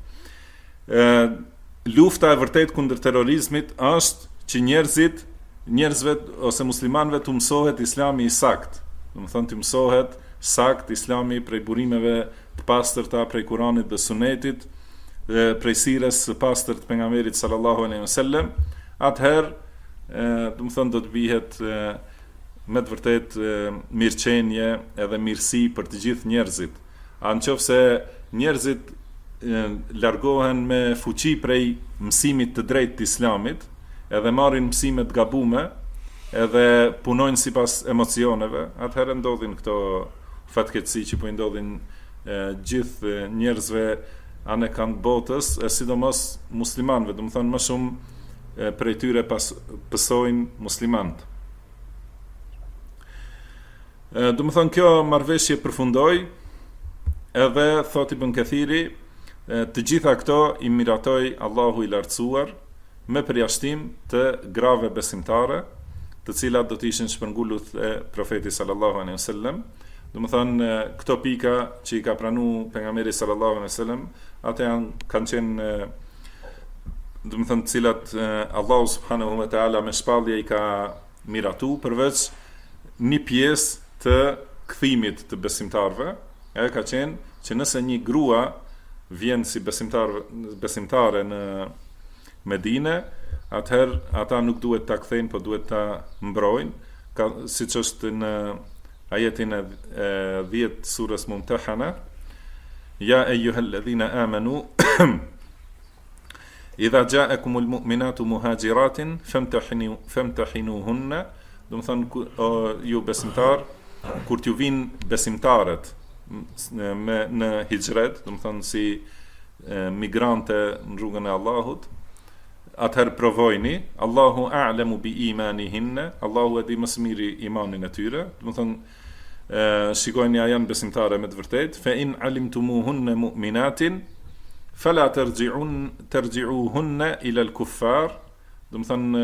Lufta e vërtet kundër terrorizmit është që njerëzve ose muslimanëve të mësohet Islami i sakt. Do të thonë të mësohet sakt Islami prej burimeve të pastërta prej Kuranit dhe Sunetit, prej sires së pastërt të pejgamberit sallallahu alaihi wasallam. Atëherë, do të thonë do të bihet me të vërtet mirëqenie edhe mirësi për të gjithë njerëzit. Nëse njerëzit largohen me fuqi prej mësimit të drejtë të Islamit, edhe marrin mësime të gabume, edhe punojnë sipas emocioneve, atëherë ndodhin këto fatkeqësi që po i ndodhin gjithë njerëzve anë kanë botës, sidomos muslimanëve, do të thonë më shumë prej tyre pësojnë muslimanët. Do të thonë kjo marrëveshje përfundoi, edhe thot Ibn Kathiri, të gjitha këto i miratoi Allahu i lartësuar me përjashtim të grave besimtare, të cilat do të ishin shpërngullut e profetit sallallahu alaihi wasallam. Do të thonë këto pika që i ka pranuar pejgamberi sallallahu alaihi wasallam, ata kanë qenë, do të thonë, të cilat Allahu subhanahu wa taala me shpallje i ka miratu, përveç një pjesë të kthimit të besimtarëve, ka qenë që nëse një grua vjen si besimtare në Medinë, atëherë ata nuk duhet ta kthejnë, po duhet ta mbrojnë, siç është në ajetin e 10 surës Mumtahana, ja eyyuhalladhina amanu idha ja'akumul mu'minatu muhajiratin famtahinuhunna. Do të thonë ju besimtar, kur t'ju vinë besimtarët në hijret, do të thonë si migrante në rrugën e Allahut, atëherë provojni, Allahu a'lamu bi imanihinna, Allahu e di më së miri imanin e tyre. Do të thonë shikojni a janë besimtare me të vërtetë, fa in alimtumuhunna mu'minatin fala terji'uhunna ila al-kuffar, do të thënë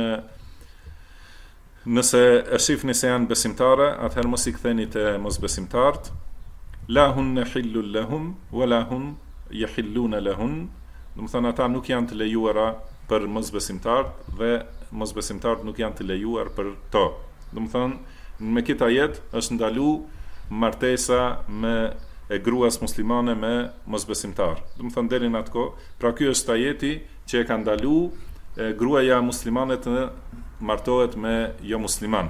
nëse e shihni se janë besimtare, atëherë mos i ktheni te mosbesimtarët. La hunna hillun lahum wala hum yahilluna lahun, do të thënë ata nuk janë të lejuara për mosbesimtarët dhe mosbesimtarët nuk janë të lejuar për to. Do të thënë me këtë ajet është ndalu martesa me e gruas muslimane me mosbesimtar. Do të thënë deri në atë kohë, pra ky është ajeti që e ka ndalu gruaja muslimane të martohet me jo musliman.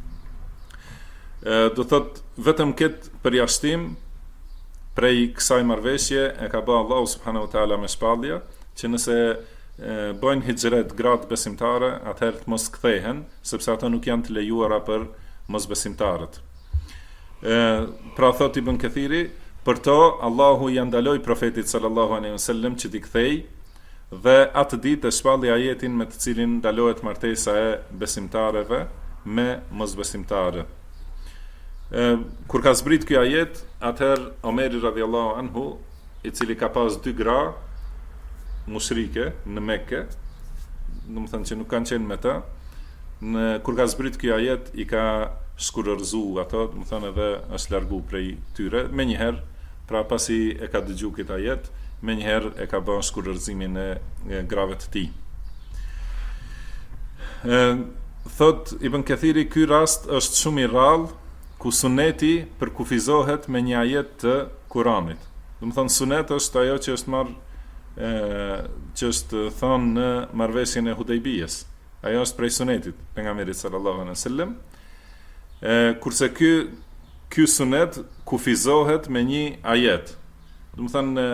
Do thot vetëm këtë përjashtim prej kësaj marrëveshje e ka bërë Allahu subhanahu wa taala me shpallje që nëse bëjnë hijret gratë besimtare, atëherë të mos kthehen, sepse ato nuk janë të lejuara për mosbesimtarët. Pra thot Ibn Kathiri, për to Allahu ja ndaloi profetit sallallahu alaihi wasallam që t'i kthej, dhe atë ditë e shpalli ajetin me të cilin ndalohet martesa e besimtareve me mosbesimtare. Kur ka zbrit ky ajet, atëherë Omeri radhiyallahu anhu, i cili ka pas 2 gra mushrike në Mekke, do të thënë që nuk kanë qenë me ta, kur ka zbrit ky ajet i ka shkurërzu ato, do të thënë edhe është largu prej tyre, menjëherë, pra pasi e ka dëgju këtë ajet, me njëherë e ka bën shkurërzimin e grave të tij. Thot Ibn Kathiri, ky rast është shumë i rrallë ku suneti përkufizohet me një ajet të Kuranit. Do të thënë sunet është ajo që është që është thënë në marrëveshjen e Hudejbijës. Ajo është prej sunetit pejgamberit sallallahu alaihi wasallam. Kurse ky sunet kufizohet me një ajet. Do të thënë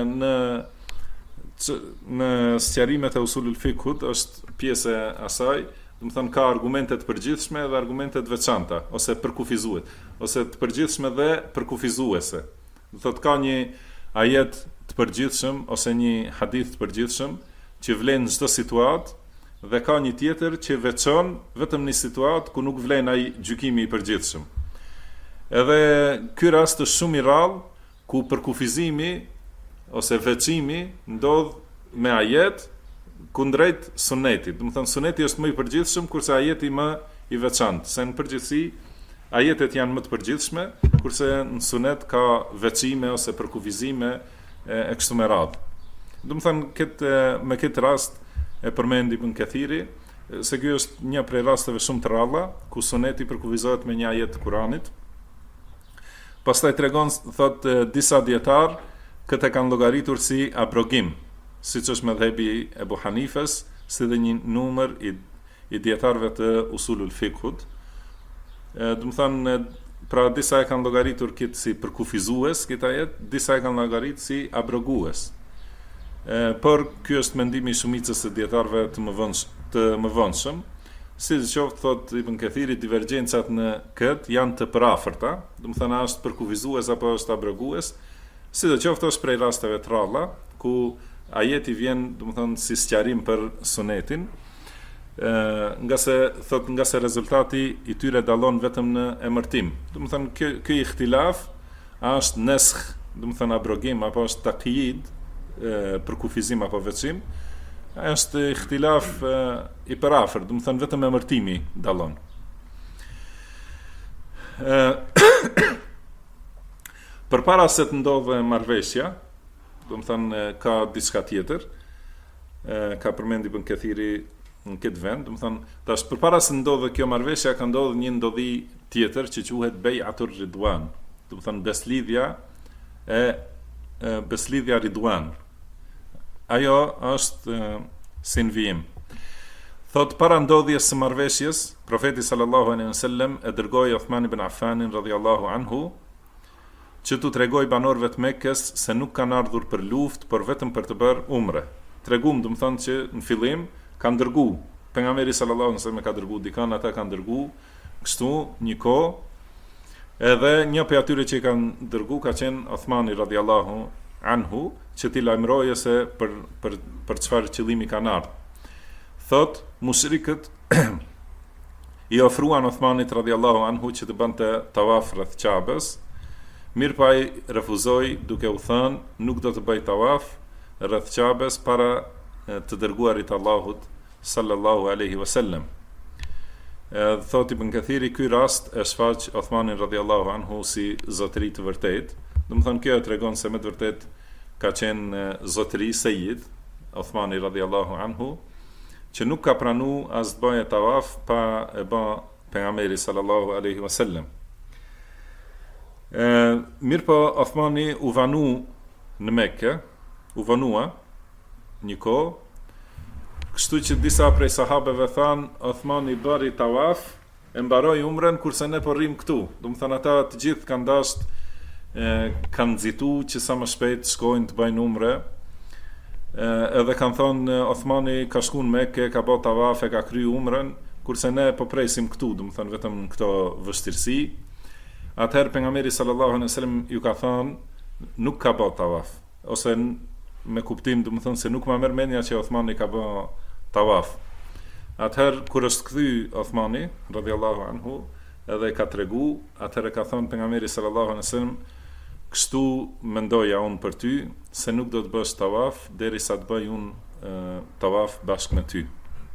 në sqarimet e usulul fiqhut është pjesë e asaj, do të thënë ka argumente të përgjithshme dhe argumente të veçanta ose përkufizues, ose të përgjithshme dhe përkufizuese. Do thotë ka një ajet të përgjithshëm ose një hadith të përgjithshëm që vlen në çdo situatë dhe ka një tjetër që veçon vetëm në situatë ku nuk vlen ai gjykimi i përgjithshëm. Edhe ky rast është shumë i rrallë ku përkufizimi ose veçimi ndodh me ajet kundrejt sunetit. Do të thënë suneti është më i përgjithshëm kurse ajeti më i veçantë. Se në përgjithësi ajetet janë më të përgjithshme, kurse në sunet ka veçime ose përkufizime e kështu me radhë. Do të thënë me këtë rast e përmendi Ibn Kathiri se ky është një prej rasteve shumë të rralla ku suneti përkufizohet me një ajet të Kuranit. Pastaj tregon, thot disa dietar, këtë kanë llogaritur si abrogim, siç është mëdhëbi Ebu Hanifes, si dhe një numër i dietarëve të usulul fiqhut. Do të thënë, pra disa e kanë llogaritur këtë si përkufizues këtë ajet, disa e kanë llogaritur si abrogues. Por ky është mendimi i shumicës së dietarëve të mëvonshëm. Sidoqoftë, thot Ibn Kathiri, divergjencat në këtë janë të përafërta, do të thënë është përkufizues apo është abrogues. Sidoqoftë është prej rasteve të rralla ku ajeti vjen, do të thënë, si sqarim për sunetin, nga se rezultati i tyre dallon vetëm në emërtim. Do të thënë ky ihtilaf është neskh, do të thënë abrogim apo është taqyid, përkufizim apo veçim, është ihtilaf i përafërt, do të thënë vetëm emërtimi dallon. Përpara se të ndodhe marrëveshja, do të thënë ka diçka tjetër, ka përmendur Ibn Kathiri në këtë vend, do të thënë tash përpara se ndodhe kjo marrëveshja ka ndodhur një ndodhi tjetër që quhet Bai'atur Ridwan, do të thënë beslidhja Ridwan. Ajo është si në vijim. Thot, para ndodhjes së marrëveshjes, profeti sallallahu alaihi wasallam e dërgoi Uthman ibn Affanin radhiyallahu anhu që t'u tregoj banorëve të Mekkës se nuk kanë ardhur për luftë, por vetëm për të bërë umre. Tregum, do të thonë që në fillim kanë dërgu, pejgamberi sallallahu alaihi wasallam ka dërgu dikon, ata kanë dërgu kështu një kohë, edhe një prej atyre që i kanë dërgu ka qenë Uthmani radhiyallahu anhu, që t'i lajmëroje se për çfarë qëllimi kanë ardhur. Thot, mushrikët i ofruan Uthmanit radhiyallahu anhu që të bënte tawaf rreth Ka'bes, mirë pa ai refuzoi duke u thënë nuk do të bëj tawaf rreth Qabes para të dërguarit Allahut sallallahu alaihi wasallam. Thot Ibn Kathiri, ky rast e shfaq Uthmanin radhiyallahu anhu si zotëri të vërtet. Domethënë kjo tregon se me të vërtet ka qenë zotëri Sejid Uthmani radhiyallahu anhu, që nuk ka pranu as të bëjë tawaf pa e bë pejgamberi sallallahu alaihi wasallam. Mirë po Uthmani u vanu në Mekë, u vanua një kohë, kështu që disa prej sahabeve thanë, Uthmani bëri tawaf, e mbaroi umrën kurse ne po rrim këtu. Domethënë ata të gjithë kanë dashur, kanë nxitu që sa më shpejt shkojnë të bëjnë umre. Edhe kanë thonë Uthmani ka shkuar në Mekë, ka bërë tawaf, ka kryer umrën, kurse ne po presim këtu, domethënë vetëm këto vështirësi. Atëherë pejgamberi sallallahu alaihi wasallam ju ka thënë nuk ka bërë tawaf, ose me kuptim domethënë se nuk më merr mendja që Uthmani ka bërë tawaf. Atëherë kur është kthy Uthmani radhiyallahu anhu, edhe ka tregu, atëherë ka thënë pejgamberi sallallahu alaihi wasallam, kështu mendoja unë për ty, se nuk do të bësh tawaf derisa të bëj unë tawaf bashkë me ty.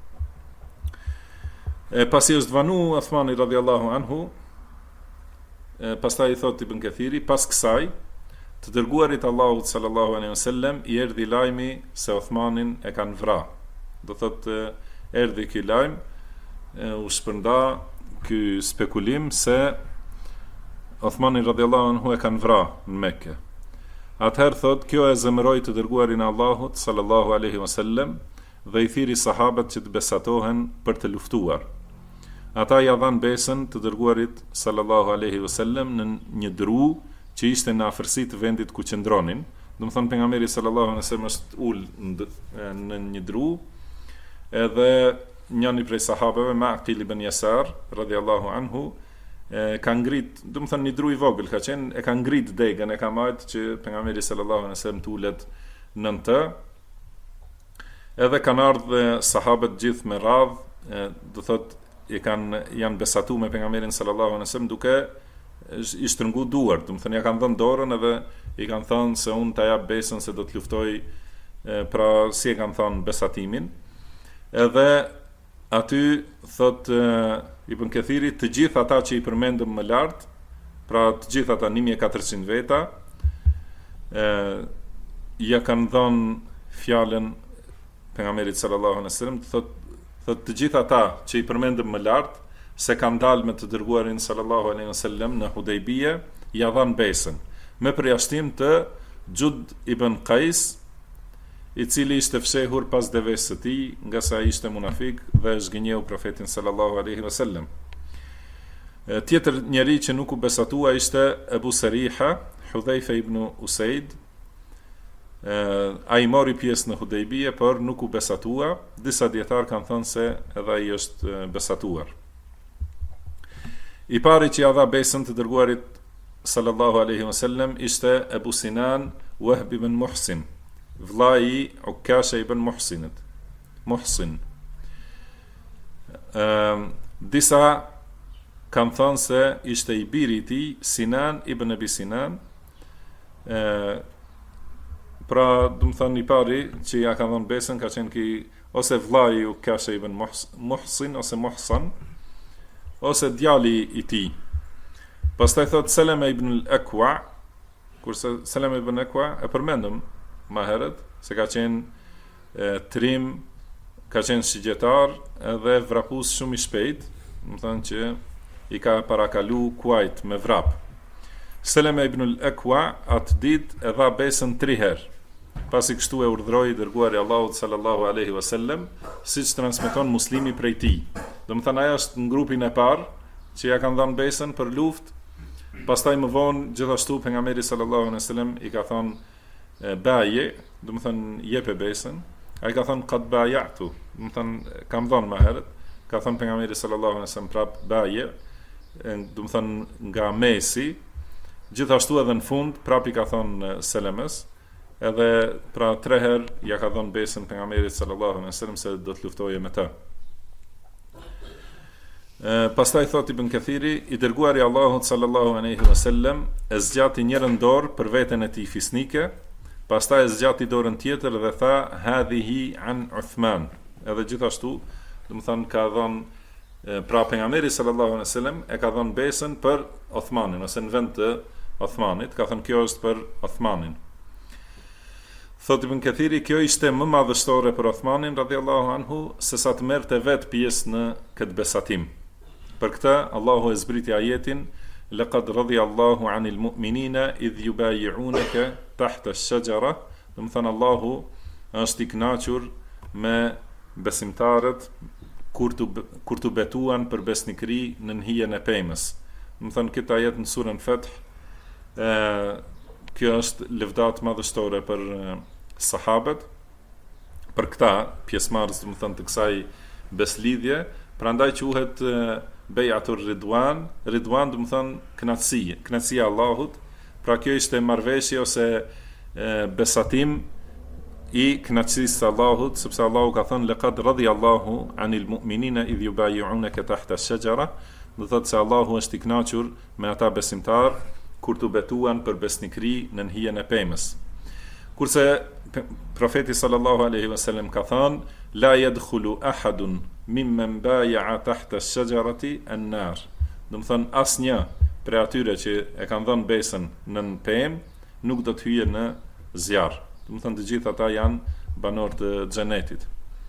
Pasi është vanu Uthmani radhiyallahu anhu, pastaj i thot Ibn Kathiri, pas kësaj të dërguarit Allahut sallallahu alaihi wasallam i erdhi lajmi se Uthmanin e kanë vrarë. Do thot erdhi ky lajm, u shpërnda ky spekulim se Uthmani radhiyallahu anhu e kanë vrarë në Mekë. Atëherë thot, kjo e zemëroi të dërguarin e Allahut sallallahu alaihi wasallam dhe i thiri sahabët që të besatohen për të luftuar. Ata ja dhanë besën të dërguarit sallallahu alaihi wasallam në një dru që ishte në afërsi të vendit ku qëndronin. Domethënë pejgamberi sallallahu alaihi wasallam është ul në një dru, edhe njëri prej sahabeve, Ma'qil ibn Yasar radhiyallahu anhu, ka ngrit, domethënë një dru i vogël ka qenë, e ka ngrit degën, e ka marrë që pejgamberi sallallahu alaihi wasallam tulet nën të. Edhe kanë ardhur sahabët gjithë me radhë, do thotë janë besatu me pejgamberin sallallahu alaihi wasallam duke i shtrëngu duar, domethënë ja kanë dhënë dorën edhe i kanë thënë se unë ta jap besën se do të luftoj, pra si e kanë thënë besatimin. Edhe aty thot Ibn Kathiri, të gjithë ata që i përmendëm më lart, pra të gjithë ata 1400 veta, ja kanë dhënë fjalën pejgamberit sallallahu alaihi wasallam, thot të gjithë ata që i përmendëm më lart, se kanë dalë me të dërguarin sallallahu alaihi wasallam në Hudejbije, ja dhanë besën, me përjashtim të Gjud ibn Qais, i cili ishte fshehur pas devesë së tij, nga sa ishte munafik dhe zgënjeu profetin sallallahu alaihi wasallam. Tjetër njeri që nuk u besatua ishte Ebu Seriha, Hudhaifa ibn Usaid. Ai mori pjesë në Hudejbije, por nuk u besatua. Disa dietar kanë thënë se edhe ai është besatuar. I pari që ja dha besën të dërguarit sallallahu alaihi wasallam ishte Ebu Sinan Wahb ibn Muhsin, vllai Ukasha ibn Muhsin. Disa kanë thënë se ishte i biri i tij, Sinan ibn Abi Sinan. Pra, domethënë i pari që ja ka dhënë besën ka qenë ki ose vllai Ukasha ibn Muhsin ose Muhsan, ose djali i tij. Pastaj thot Seleme ibn al-Akwa, kurse Seleme ibn al-Akwa e përmendëm më herët se ka qenë trim, ka qenë shigjetar edhe vrapus shumë i shpejt, domethënë që i ka parakalu kuajt me vrap. Seleme ibn al-Akwa atë ditë e dha besën 3 herë. Pasi kështu e urdhroi dërguari Allahut sallallahu alaihi wasallam, siç transmeton Muslimi prej tij. Domethënë ajo është në grupin e parë që ja kanë dhënë besën për luftë. Pastaj më vonë gjithashtu pejgamberi sallallahu alaihi wasallam i ka thonë baje, domethënë jepe besën. Ai ka thonë qad bayatu, domethënë kam dhënë më herët. Ka thonë pejgamberi sallallahu alaihi wasallam prap baje, domethënë nga mesi. Gjithashtu edhe në fund prap i ka thonë Selemes, edhe pra 3 herë ja ka dhënë besën pejgamberit sallallahu alaihi wasallam se do të luftojë me të. Pastaj thot Ibn Kathiri, i dërguari Allahut sallallahu alaihi wasallam e zgjati njërën dorë për veten e tij fisnike Pastaj zgjati dorën tjetër dhe tha hadhihi an Uthman. Edhe gjithashtu, domethënë ka dhënë pra pejgamberi sallallahu alaihi wasallam e ka dhënë besën për Uthmanin ose në vend të Uthmanit, ka thënë kjo është për Uthmanin. Thot Ibn Kathiri, kjo ishte më madhështore për Uthmanin radhiyallahu anhu se sa të merrte vet pjesë në këtë besatim. Për këtë Allahu e zbriti ajetin laqad radiyallahu anil mu'minina idh yubayi'unaka tahta ash-shajara, do të thënë Allahu është i kënaqur me besimtarët kur të betuan për besnikëri në hijen e pemës. Do të thënë këtë ajet në surën Fath, kjo është lëvdat madhështore për sahabët, për këta pjesëmarrës do të thënë të kësaj beslidhje, prandaj quhet Bejatur Ridwan. Ridwan do të thënë kënaqësia e Allahut. Pra kjo ishte marrëveshje ose besatim i kënaqësisë së Allahut, sepse Allahu ka thënë laqad radiyallahu anil mu'minina idh yubayi'unaka tahta ash-shajara, do thotë se Allahu është i kënaqur me ata besimtar kur të betuan për besnikëri në hijen e pemës. Kurse profeti sallallahu alaihi wasallam ka thënë la yadkhulu ahadun mimmen baya'a tahta ash-shajarati an-nar. Do të thënë asnjë prej atyre që e kanë dhënë besën në pemë nuk do të hyjë në zjarr. Do të thënë të gjithë ata janë banorë të xhenetit.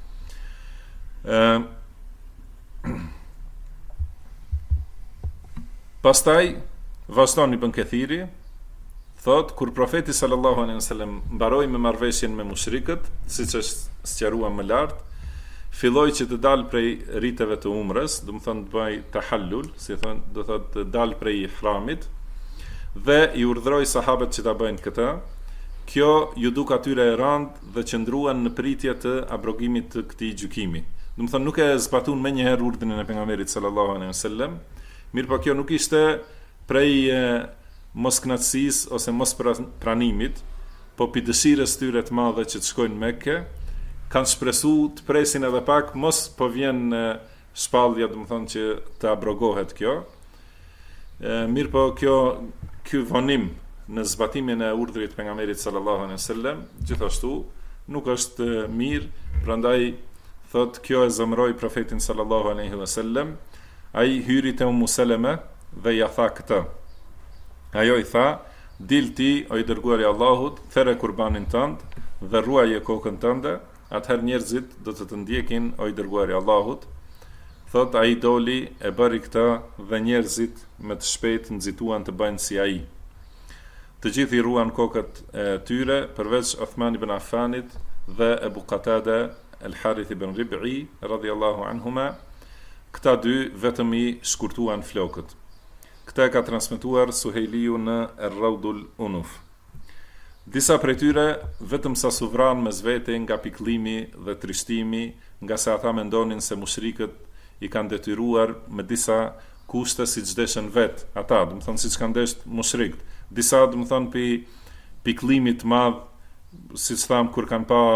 Pastaj vazhdon Ibn Kathiri, thot kur profeti sallallahu alaihi wasallam mbaroi me marrëveshjen me mushrikët, siç është sqaruar më lart, filloi që të dalë prej riteve të umrës, do të thonë të bëj tahallul, si thon, do thotë të dalë prej ihramit, dhe i urdhëroi sahabët që ta bëjnë këtë. Kjo ju duk atyre e rënd dhe qëndruan në pritje të abrogimit të këtij gjykimi. Do të thonë nuk e zbatuan më një herë urdhrin e pejgamberit sallallahu alaihi wasallam, mirë po kjo nuk ishte prej moskënaqësisë ose mos pranimit, po pi dëshirës tyre të madhe që të shkojnë në Mekë, kanë shpresu të presin edhe pak, mos po vjen shpallja, do të thonë që të abrogohet kjo. Mirë po ky vonim në zbatimin e urdhrit të pejgamberit sallallahu alaihi wasallam, gjithashtu nuk është mirë, prandaj thot kjo e zemroi profetin sallallahu alaihi wasallam. Ai hyri te Ummu Seleme dhe ja tha këtë. Ajo i tha, dil ti o i dërguari i Allahut, there kurbanin tënd dhe ruaje kokën tënde, atëherë njerëzit do të të ndjekin o i dërguari i Allahut. Thot ai doli e bëri këtë dhe njerëzit me të shpejtë nxituan të bëjnë si ai. Të gjithë i ruan kokët e tyre përveç Uthman ibn Affanit dhe Abu Qatada al-Harith ibn Rib'i radhiyallahu anhuma. Këta dy vetëm i shkurtuan flokët. Këta ka transmetuar Suhejliu në Ar-Rawdul Unuf. Disa prej tyre vetëm sa suvran mes vete nga pikëllimi dhe trishtimi, nga se ata mendonin se mushrikët i kanë detyruar me disa kushte siç deshen vet ata, do të thonë siç kanë deshur mushrikët. Disa do të thonë pi pikëllimit të madh, siç tham kur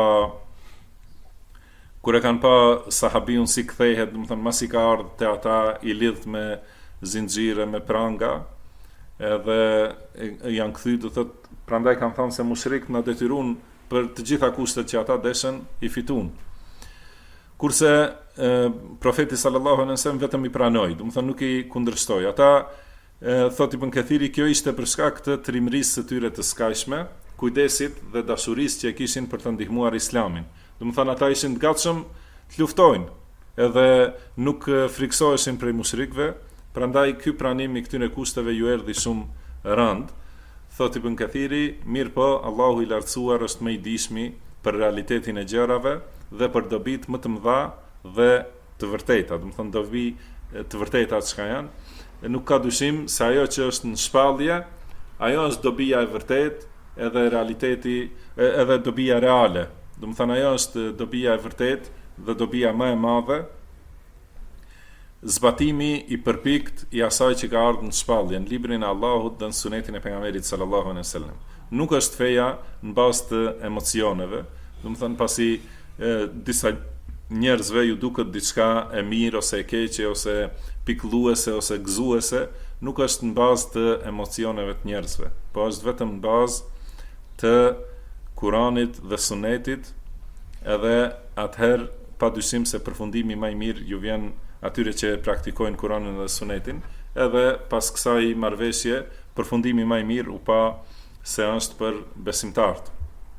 e kanë pa sahabiun si kthehet, do të thonë masi ka ardhur te ata i lidh me zinxhire, me pranga, edhe janë kthy, do thotë, prandaj kanë thënë se mushrikët na detyruan për të gjitha kushtet që ata deshen i fituan. Kurse profeti sallallahu alaihi wasallam vetëm i pranoi, do të thonë nuk i kundërshtoi. Ata thot Ibn Kathiri, kjo ishte për shkak të trimërisë së tyre të skajshme, kujdesit dhe dashurisë që e kishin për të ndihmuar Islamin. Do të thonë ata ishin të gatshëm të luftojnë, edhe nuk friksoheshin prej mushrikëve, prandaj ky pranim i këtyre kushteve ju erdhi shumë rënd. Thot Ibn Kathiri, mirë po, Allahu i lartësuar është më i dijshmi për realitetin e gjërave dhe për dobit më të mëdha dhe të vërteta, do të thonë dobi të vërteta çka janë. Nuk ka dyshim se ajo që është në shpallje, ajo është dobia e vërtetë, edhe realiteti, edhe dobia reale. Do të thonë ajo është dobia e vërtetë dhe dobia më e madhe, zbatimi i përpikt i asaj që ka ardhur në shpallje në librin e Allahut dhe në sunetin e pejgamberit sallallahu alaihi wasallam. Nuk është feja në bazë të emocioneve, do të thonë pasi disa njerëzve ju duket diçka e mirë ose e keqe ose pikëlluese ose gëzuese, nuk është në bazë të emocioneve të njerëzve, po është vetëm në bazë të Kuranit dhe Sunetit, edhe atëherë padyshim se përfundimi më i mirë ju vjen atyre që praktikojnë Kuranin dhe Sunetin, edhe pas kësaj marrëveshje përfundimi më i mirë u pa se është për besimtarët.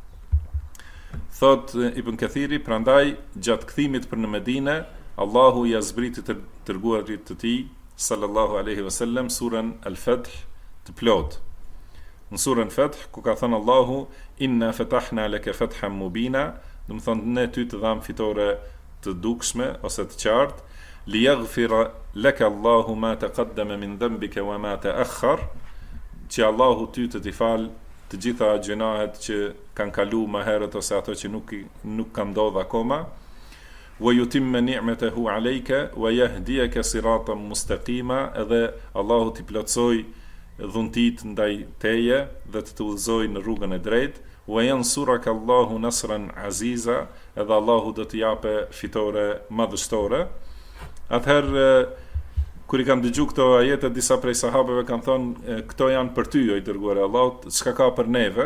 Thot Ibn Kathiri, prandaj gjatë kthimit për në Medinë, Allahu ja zbriti të dërguarit të tij sallallahu alaihi wasallam surën Al-Fath të plot. Në surën Fath ku ka thënë Allahu inna fatahna laka fathan mubina, do të thonë ne ty të dham fitore të dukshme ose të qartë, li yaghfira laka Allahu ma taqaddama min dhanbika wa ma ta'akhkhar, që Allahu ty të t'i fal të gjitha gjunahet që kanë kalu më herët ose ato që nuk kanë ndodhur akoma, wa yutimma ni'matahu alayka wa yahdiyaka siratan mustaqima, edhe Allahu t'i plotsoj dhuntit ndaj teje dhe të udhëzoj në rrugën e drejtë, wa yansuraka Allahu nasran aziza, edhe Allahu do t'i japë fitore madhështore. Atëherë kur I kanë dëgju këto ajete, disa prej sahabeve kanë thonë, këto janë për ty, o I dërguar e Allahut, çka ka për neve?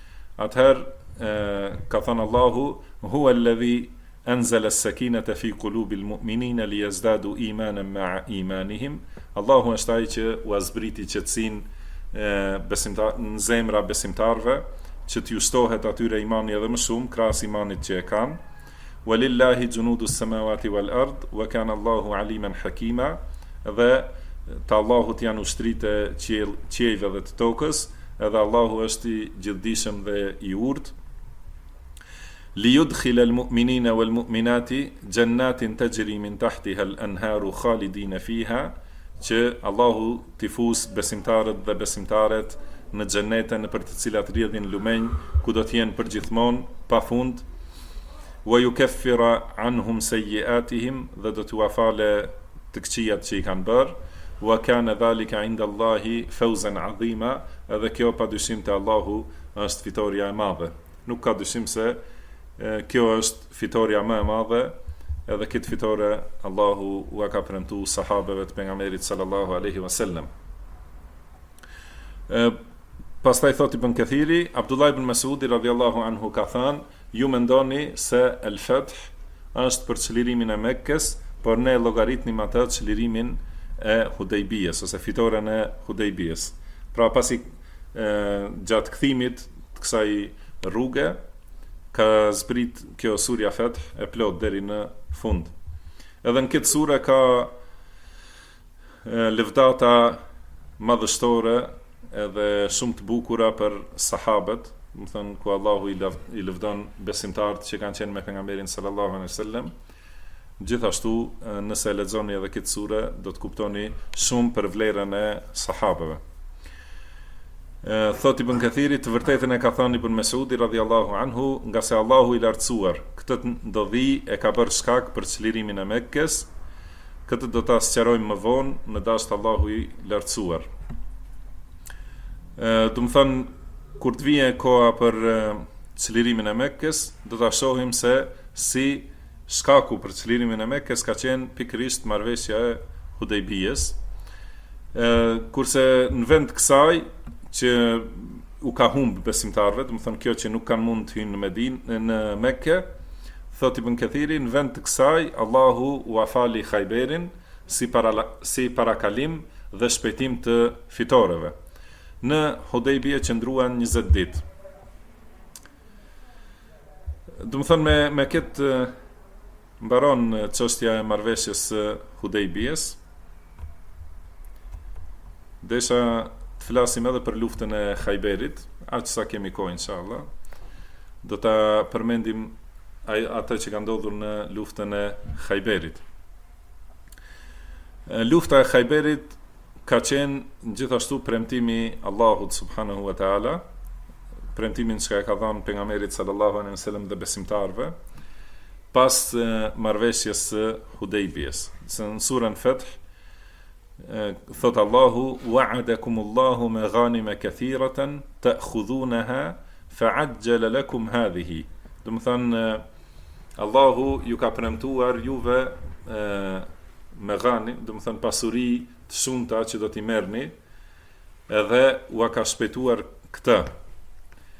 Atëherë ka thënë Allahu, huwa alladhi anzala as-sakinata fi qulubil mu'minina liyazdadu imanan ma'a imanihim. Allahu është ai që u zbriti qetësinë në zemra besimtarëve, që t'ju shtohet atyre imani edhe më shumë krahas imanit që e kanë. Walillahi junudus samawati wal ard wa kana Allahu aliman hakima. Dhe të Allahut janë ushtritë e qiejve dhe të tokës, edhe Allahu është I gjithdijshëm dhe I urtë. Li yudkhil al-mu'minina wal-mu'minati jannatin tajri min tahtiha al-anharu khalidina fiha, që Allahu t'i fus besimtarët dhe besimtaret në xhenete në për të cilat rrjedhin lumenj, ku do të jenë përgjithmonë pafund. Wa yukaffira anhum sayyi'atihim, dhe do t'u afale të këqijat që I kanë bërë, wa kana dhalika inda Allahi fawzan adhima, edhe kjo pa dyshim të Allahu është fitoria e madhe. Nuk ka dyshim se kjo është fitoria më e madhe, edhe këtë fitore Allahu u ka premtu sahabeve të pejgamberit sallallahu alaihi wasallam. Pastaj thot Ibn Kathiri, Abdullah ibn Mas'udi radhiyallahu anhu ka thënë, ju mendoni se el-Fath është për çlirimin e Mekkës, por ne llogaritnim atë çlirimin e Hudejbijes ose fitoren e Hudejbijes. Pra pasi gjatë kthimit të kësaj rruge ka zbrit kjo surja Fath e plot deri në fund. Edhe në këtë sure ka lëvdata madhështore edhe shumë të bukura për sahabët, do të thënë ku Allahu I lëvdon besimtarët që kanë qenë me pejgamberin sallallahu alaihi wasallam. Gjithashtu, nëse lexoni edhe këtë sure, do të kuptoni shumë për vlerën e sahabeve. Thot Ibn Kathiri, të vërtetën e ka thënë Ibn Mesudi radhiyallahu anhu, nga se Allahu I lartësuar këtë ndodhi e ka bërë shkak për çlirimin e Mekkes. Këtë do ta sqarojmë më vonë në dashur Allahu I lartësuar. Do të thënë, kur të vijë koha për çlirimin e Mekkes, do ta shohim se si shkaku për çlirimin e Mekkes ka qenë pikërisht marrëveshja e Hudejbijes. Kurse në vend kësaj që u ka humb besimtarëve, do të thonë kjo që nuk kanë mund të hyjnë në Medinë, në Mekke, thot Ibn Kathiri, në vend të kësaj Allahu u afali Khajberin si parakalim dhe shpejtim të fitoreve. Në Hudejbije qëndruan 20 ditë. Do të thonë me këtë mbaron çështja e marrëveshjes së Hudejbijes. Desha të flasim edhe për luftën e Khajberit, aq sa kemi kohë inshallah. Do ta përmendim atë që ka ndodhur në luftën e Khajberit. Lufta e Khajberit ka qenë gjithashtu premtimi Allahut subhanahu wa taala, premtimin që ka dhënë pejgamberit sallallahu alaihi wasallam dhe besimtarëve pas marrëveshjes së Hudejbijes. Në surën Fath thot Allahu, wa'adakumullahu maghanima kathiratan ta'khudhunaha fa'ajjala lakum hadhihi. Do të thënë Allahu ju ka premtuar juve maghanim, do të thënë pasuri të shumta që do t'i merrni, edhe u ka shpejtuar këtë.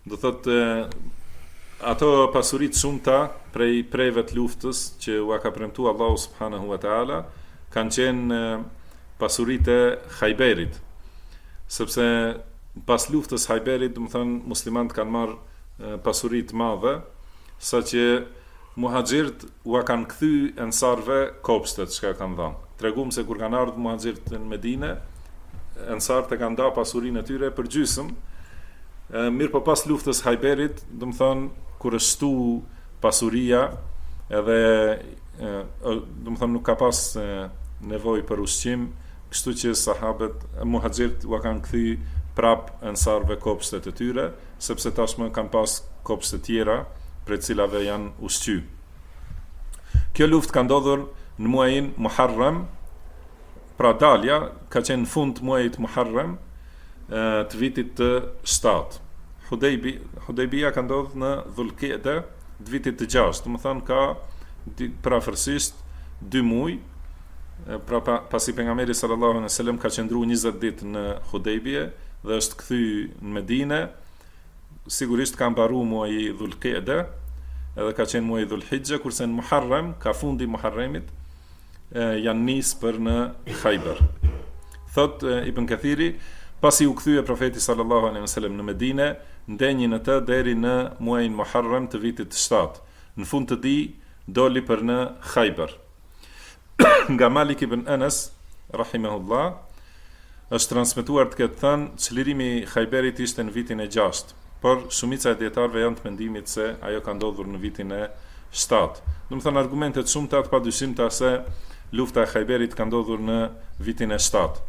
Do thotë ato pasurit shumëta prej prejve të luftës që ua ka premtuar Allahu subhanahu wa taala kanë qenë pasuritë e Khajberit, sepse pas luftës Khajberit, do të thonë muslimanët kanë marrë pasuri të mëdha, saqë muhaxhirët ua kanë kthy ensarve kopshtet çka kanë dhënë. Treguam se kur kanë ardhur muhaxhirët në Medinë, ensarët e kanë dhënë pasurinë e tyre për gjysmë. Mirë po pas luftës Khajberit, do të thonë kur është shtu pasuria edhe do të thonë nuk ka pas nevojë për ushqim, kështu që sahabët muhaxhirët ua kanë kthy prap ensarve kopshtet e tyre, sepse tashmë kanë pas kopshte tjera për cilave janë ushqy. Kjo luftë ka ndodhur në muajin Muharram, pra dalja ka qenë në fund muajit Muharram të vitit të 7. Hudejbia ka ndodhur në Dhulqa'da të vitit të 6, do të thonë ka prafërsisht 2 muaj. Pra pasi pejgamberi sallallahu alaihi wasallam ka qëndruar 20 ditë në Hudejbie dhe është kthy në Medinë, sigurisht ka mbaruar muaji Dhulqa'da, edhe ka qenë muaji Dhulhijja, kurse në Muharram, ka fundi i Muharramit, janë nis për në Khaybar. Thot Ibn Kathiri, pasi u kthye profeti sallallahu alaihi wasallam në Medinë, ndenjën atë deri në muajin Muharram të vitit të 7. Në fund të tij doli për në Khaybar. Nga Malik ibn Anas rahimahullah është transmetuar të ketë thënë çlirimi i Khayberit ishte në vitin e 6, por shumica e dietarëve janë të mendimit se ajo ka ndodhur në vitin e 7. Do të thonë argumentet shumëta padyshim ta se lufta e Khayberit ka ndodhur në vitin e 7.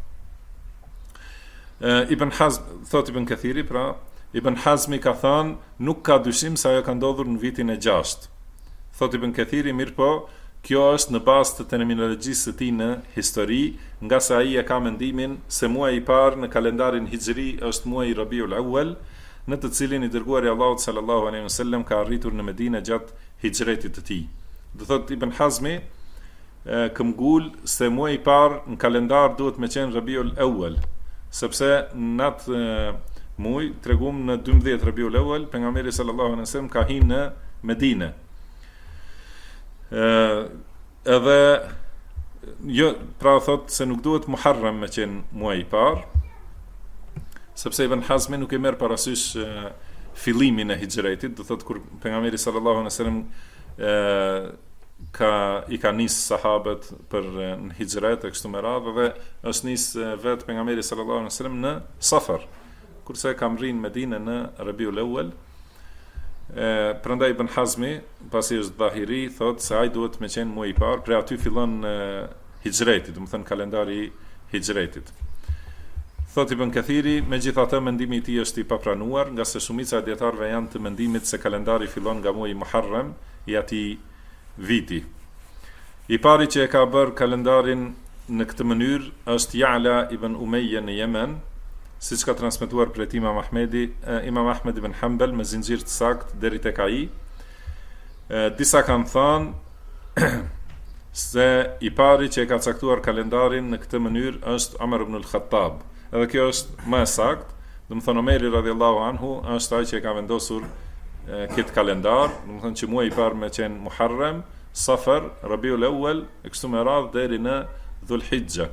Ibn Hazm, thot Ibn Kathiri, pra Ibn Hazmi ka thënë nuk ka dyshim se ajo ka ndodhur në vitin e 6. Thot Ibn Kathiri, mirë po, kjo është në bazë të terminologjisë së tij në histori, nga se ai e ka mendimin se muaji i parë në kalendarin hijri është muaji Rabiul Awwal, në të cilin i dërguari Allahut sallallahu alaihi wasallam ka arritur në Medinë gjatë hijretit të tij. Do thot Ibn Hazmi këmbgul se muaji i parë në kalendar duhet me qenë Rabiul Awwal, sepse në atë muaj treguam në 12 Rabiul Awwal pejgamberi sallallahu alaihi wasallam ka hyrë në Medinë. Edhe jo, pra thot se nuk duhet Muharram me qenë muaji i parë, sepse Ibn Hazmi nuk e merr parasysh fillimin e hijretit, do thot kur pejgamberi sallallahu alaihi wasallam i ka nis sahabët për në hijret e kështu me radhë, dhe është nis vetë pejgamberi sallallahu alaihi wasallam në Safar, kurse ka rrinë Medinë në Rabiul Awwal. Prandaj Ibn Hazmi, pasi është dhahiri, thot se ai duhet me qenë muaji i parë, pra aty fillon hijreti, do të thënë kalendari i hijretit. Thot Ibn Kathiri, megjithatë mendimi i tij është i papranuar, nga se shumica e dietarëve janë të mendimit se kalendari fillon nga muaji Muharram i atij viti. I pari që e ka bërë kalendarin në këtë mënyrë është Ja'la ibn Umayya në Yemen, siç ka transmetuar prej Imam Ahmed ibn Hanbal me zinxhir të saktë deri tek ai. Disa kanë thënë se i pari që e ka caktuar kalendarin në këtë mënyrë është Umar ibn al-Khattab. Edhe kjo është më e saktë, do të thonë Omeri radhiyallahu anhu është ai që e ka vendosur këtë kalendar, do të thonë që muaji i parë me qenë Muharram, Safar, Rabiul Awwal, e kështu me radhë deri në Dhulhijja.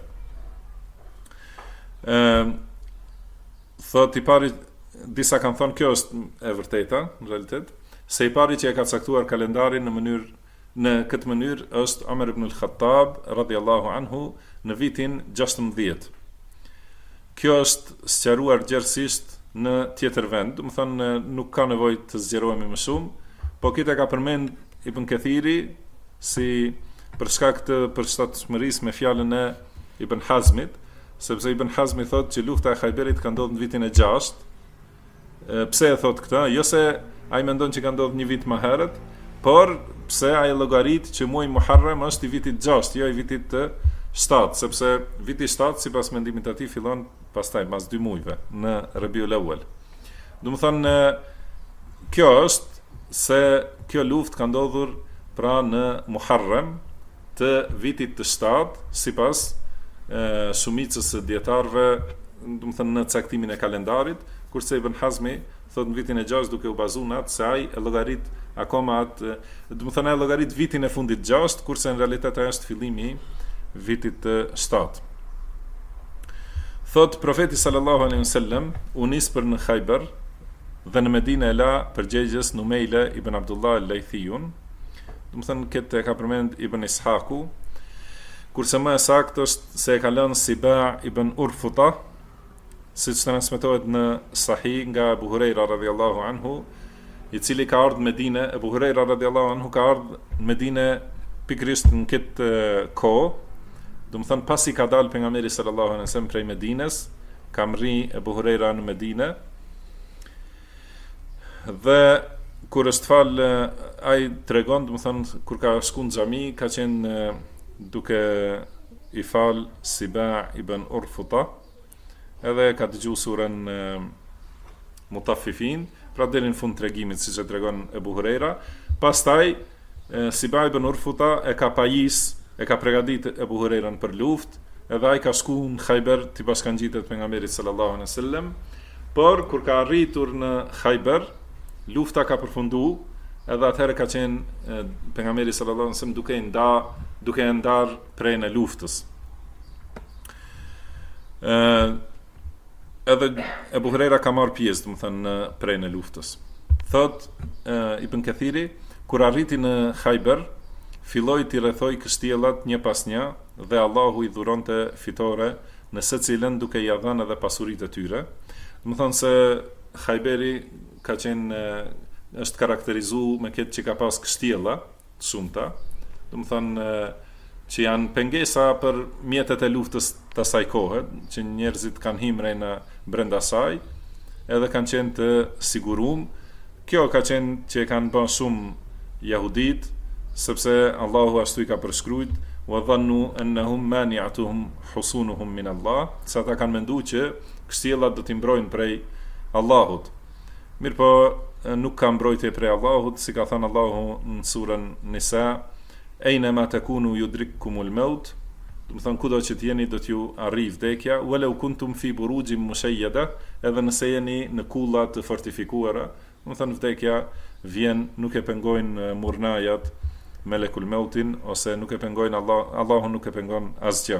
Thot i pari, disa kanë thonë kjo është e vërteta në realitet, se i pari që e ka caktuar kalendarin në këtë mënyrë është Umar ibn al-Khattab radhiyallahu anhu në vitin 16. Kjo është sqaruar gjerësisht në tjetër vend, do të thonë nuk ka nevojë të zgjerohemi më shumë, po këtë ka përmend Ibn Kathiri si për shkak të përshtatshmërisë me fjalën e Ibn Hazmit, sepse Ibn Hazmi thotë që lufta e Khayberit ka ndodhur në vitin e 6. Pse e thotë këtë? Jo se ai mendon që ka ndodhur një vit më herët, por pse ai llogarit që muaji Muharram është i vitit 6, jo i vitit të 7, sepse viti 7 sipas mendimit të tij fillon pastaj pas 2 muajve në Rabiul Awwal. Do të thonë kjo është se kjo luftë ka ndodhur pra në Muharram të vitit të 7 sipas shumicës së dietarëve, do të thënë në caktimin e kalendarit, kurse Ibn Hazmi thot në vitin e 6 duke u bazuar në atë se ai e llogarit akoma atë, do të thonë ai llogarit vitin e fundit 6, kurse në realitet ai është fillimi i vitit 7. Thot profeti sallallahu alaihi wasallam u nis për në Khaybar dhe në Medinë e la përgjegjës Numeile ibn Abdullah al-Laythiyun. Do të thonë këtë ka përmend Ibn Ishaku, kurse më saktë është se e ka lënë Siba ibn Urfuta, siç transmetohet në Sahih nga Abu Huraira radhiyallahu anhu, i cili ka ardhur në Medinë. Abu Huraira radhiyallahu anhu ka ardhur në Medinë pikërisht në këtë kohë. Do të thonë pasi ka dalë pejgamberi sallallahu alaihi wasallam prej Medinës, ka mri Abu Huraira në Medinë. Dhe kur është fal, ai tregon, do të thonë kur ka shkuar në xhami, ka qenë duke i fal Siba ibn Urfuta, edhe ka dëgju surën Mutaffifin, pra deri në fund tregimit siç e tregon Abu Huraira. Pastaj Siba ibn Urfuta e ka pajis, e ka përgatitur Abu Hurairan për luftë, edhe ai ka shkuar në Khaybar të bashkangjitet pejgamberit sallallahu alaihi wasallam. Por kur ka arritur në Khaybar, lufta ka përfunduar, edhe atëherë ka qenë pejgamberi sallallahu alaihi wasallam duke ndar prej në luftës. Edhe Abu Huraira ka marrë pjesë, do të thënë, në prej në luftës. Thot Ibn Kathiri, kur arriti në Khaybar, filloi t'i rrethoi kështjellat një pas një, dhe Allahu i dhuronte fitore në secilën duke ia dhënë edhe pasuritë e tyre. Do të thonë se Khayberi ka qenë, është karakterizuar me këtë që ka pas kështjella të shumta, do të thonë që janë pengesa për mjetet e luftës të asaj kohe, që njerëzit kanë himre në brenda saj, edhe kanë qenë të sigurum. Kjo ka qenë që e kanë bën shumë jahudit, sepse Allahu ashtu i ka përshkruajt, wa dhannu annahum mani'atuhum husunuhum min Allah, sa ata kanë menduar që kështjellat do t'i mbrojnë prej Allahut. Mirpo nuk ka mbrojtje prej Allahut, si ka thënë Allahu në surën Nisa, ejna ma takunu yudrikkumul maut, do të thonë kudo që t'jeni do t'ju arrijë vdekja, walau kuntum fi burujin mushayyada, edhe nëse jeni në kulla të fortifikuara, do të thonë vdekja vjen, nuk e pengojnë murnajat melekul mautin, ose nuk e pengojnë Allahu nuk e pengon asgjë.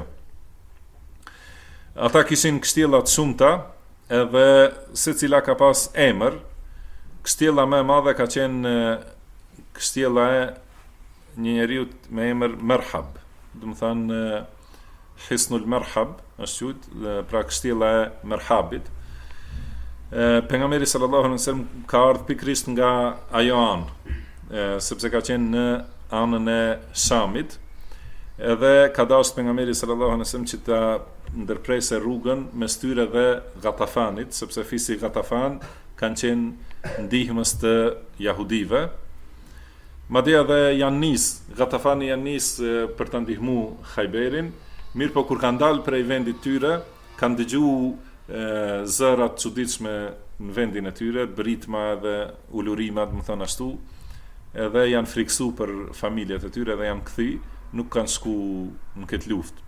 Ata kishin kështjella të shumta, edhe secila ka pas emër. Kështjella më e madhe ka qenë kështjella e një njeriu me emër Merhab, do të thonë Hisnul Merhab, është thut, pra kështjella e Merhabit. Pejgamberi sallallahu alaihi wasallam ka ardhur pikërisht nga ajo anë, sepse ka qenë në anën e Shamit, edhe ka dashur pejgamberi sallallahu alaihi wasallam që ta ndërpresë rrugën mes tyre dhe Gatafanit, sepse fisi Gatafan kanë qenë ndihmës të jahudive. Madje edhe janë Gatafani janë për të ndihmu Khayberin, mirë po kur kanë dalë prej vendit tyre, kanë dëgjuar zërat çuditshme në vendin e tyre, britma dhe ulurima, do të thonë ashtu, edhe janë friksu për familjet e tyre dhe janë kthy, nuk kanë shku në këtë luftë.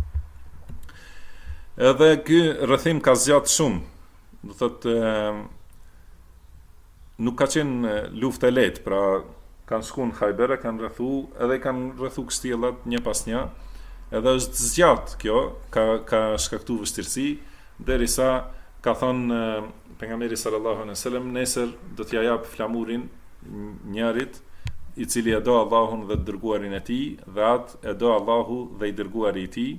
Edhe ky rrethim ka zgjat shumë, do thotë nuk ka qenë luftë e lehtë, pra kanë shku në Khayber, kanë rrethu, edhe kanë rrethu kështjellat një pas një, edhe është zgjat kjo, ka shkaktuar vështirësi, derisa ka thonë pejgamberi sallallahu alaihi wasallam, nesër do t'ja jap flamurin njërit i cili e do Allahun dhe dërguarin e tij, dhe atë e do Allahu dhe i dërguari i tij.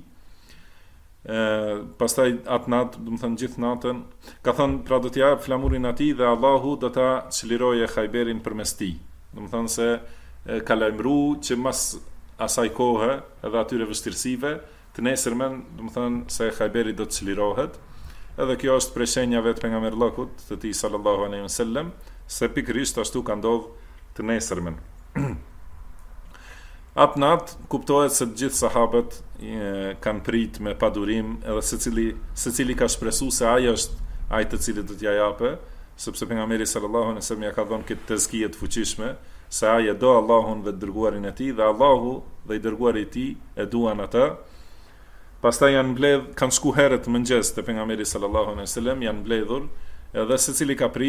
Pastaj atë natë, do të thënë gjithë natën, ka thënë pra do t'ja jap flamurin atij dhe Allahu do ta çliroje Khayberin përmes tij. Do të thënë se ka lajmëruar që mas asaj kohe edhe atyre vështirësive, të nesërmen, do të thënë se Khayberi do të çlirohet. Edhe kjo është prej shenjave të pejgamberllokut të tij sallallahu alaihi wasallam, se pikërisht ashtu ka ndodhur të nesërmen. Atë natë kuptohet se të gjithë sahabët kanë prit me padurim, edhe secili ka shpresuar se ai është ai të cilit do t'ja japë, sepse pejgamberi sallallahu alaihi wasallam ja ka dhënë këtë tezkije të fuqishme se ai e do Allahun dhe dërguarin e tij, dhe Allahu dhe i dërguari i tij e duan atë. Pastaj janë mbledh, kanë shku herët mëngjes te pejgamberi sallallahu alaihi wasallam, janë mbledhur, edhe secili ka prit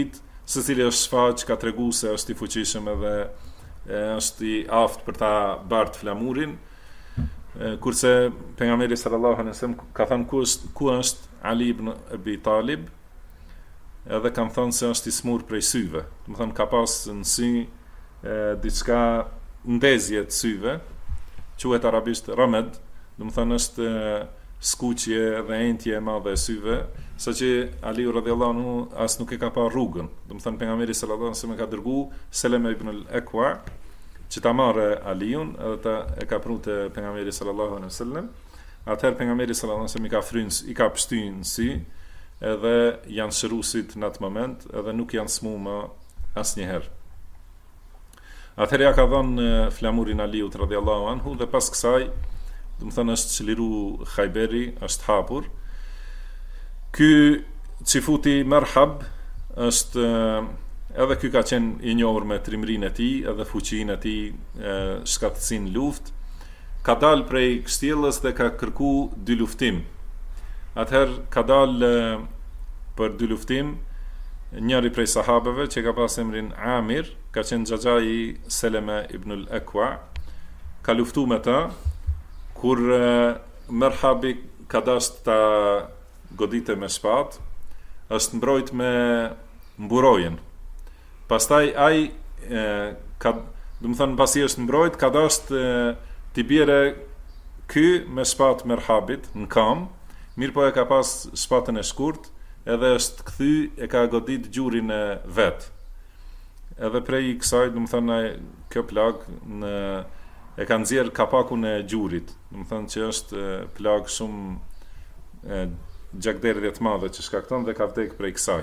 secili është shfaq, ka tregu se është i fuqishëm edhe është i aftë për ta bart flamurin, kurse pejgamberi sallallahu alaihi wasallam ka thënë ku është Ali ibn Abi Talib, edhe kanë thënë se është i smur prej syve. Do të thënë ka pas në sy diçka ndezje të syve, quhet arabisht ramed, do të thënë është skuqje dhe entje e madhe e syve, saqë Aliu radhiyallahu anhu as nuk e ka pa rrugën. Do të thënë pejgamberi sallallahu alaihi wasallam ka dërgu Seleme ibn al-Akwa që ta marrë Aliun, edhe e ka prunë te pejgamberi sallallahu alaihi wasallam. Atëherë pejgamberi sallallahu alaihi wasallam i ka pshtyn sy, edhe janë shërusit në atë moment, edhe nuk janë smu më asnjëherë. Atëherë ja ka dhënë flamurin Aliut radhiyallahu anhu, dhe pas kësaj, do të thënë është çliru Khajberi, është hapur. Ky Cifuti Merhab është edhe ky ka qenë i njohur me trimrinë e tij, edhe fuqinë e tij, shkatësinë luftë. Ka dalë prej kështjellës dhe ka kërku 2 luftim. Atëherë ka dalë për 2 luftim njëri prej sahabeve që ka pas emrin Amir, ka qenë xhaxhai i Seleme ibn al-Akwa, ka luftu me ta, kur Merhabi ka dashur ta godite me shpatë, është mbrojt me mburojen. Pastaj ai do të thënë pasi është mbrojt, ka dashur t'i bjere ky me shpatë Merhabit në kam, mirë po e ka pas shpatën e shkurt, edhe është kthy, e ka godit gjurin e vet. Edhe prej kësaj, do të thënë kjo plag e ka nxjerr kapakun e gjurit. Do të thënë që është plag shumë gjakderdhje të madhe që shkakton dhe ka vdek prej kësaj.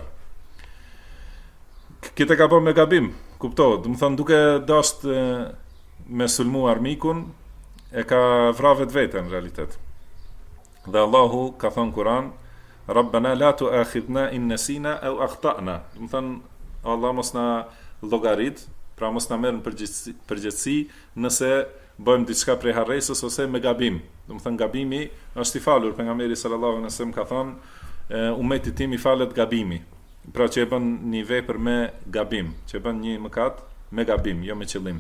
Këtë ka bërë me gabim, kuptohet. Do të thënë duke dashur me sulmu armikun, e ka vrarë vetveten në realitet. Dhe Allahu ka thënë Kur'an, Rabbana la tu'akhidhna in nasina aw akhta'na. Do të thënë Allah mos na llogarit, pra mos na merr në përgjegjësi nëse bëjmë diçka prej harresës ose me gabim. Do të thënë gabimi është i falur. Pejgamberi sallallahu alaihi wasallam ka thënë ummeti tim i falet gabimi. Pra që e bën një vepër me gabim, që e bën një mëkat me gabim, jo me qëllim.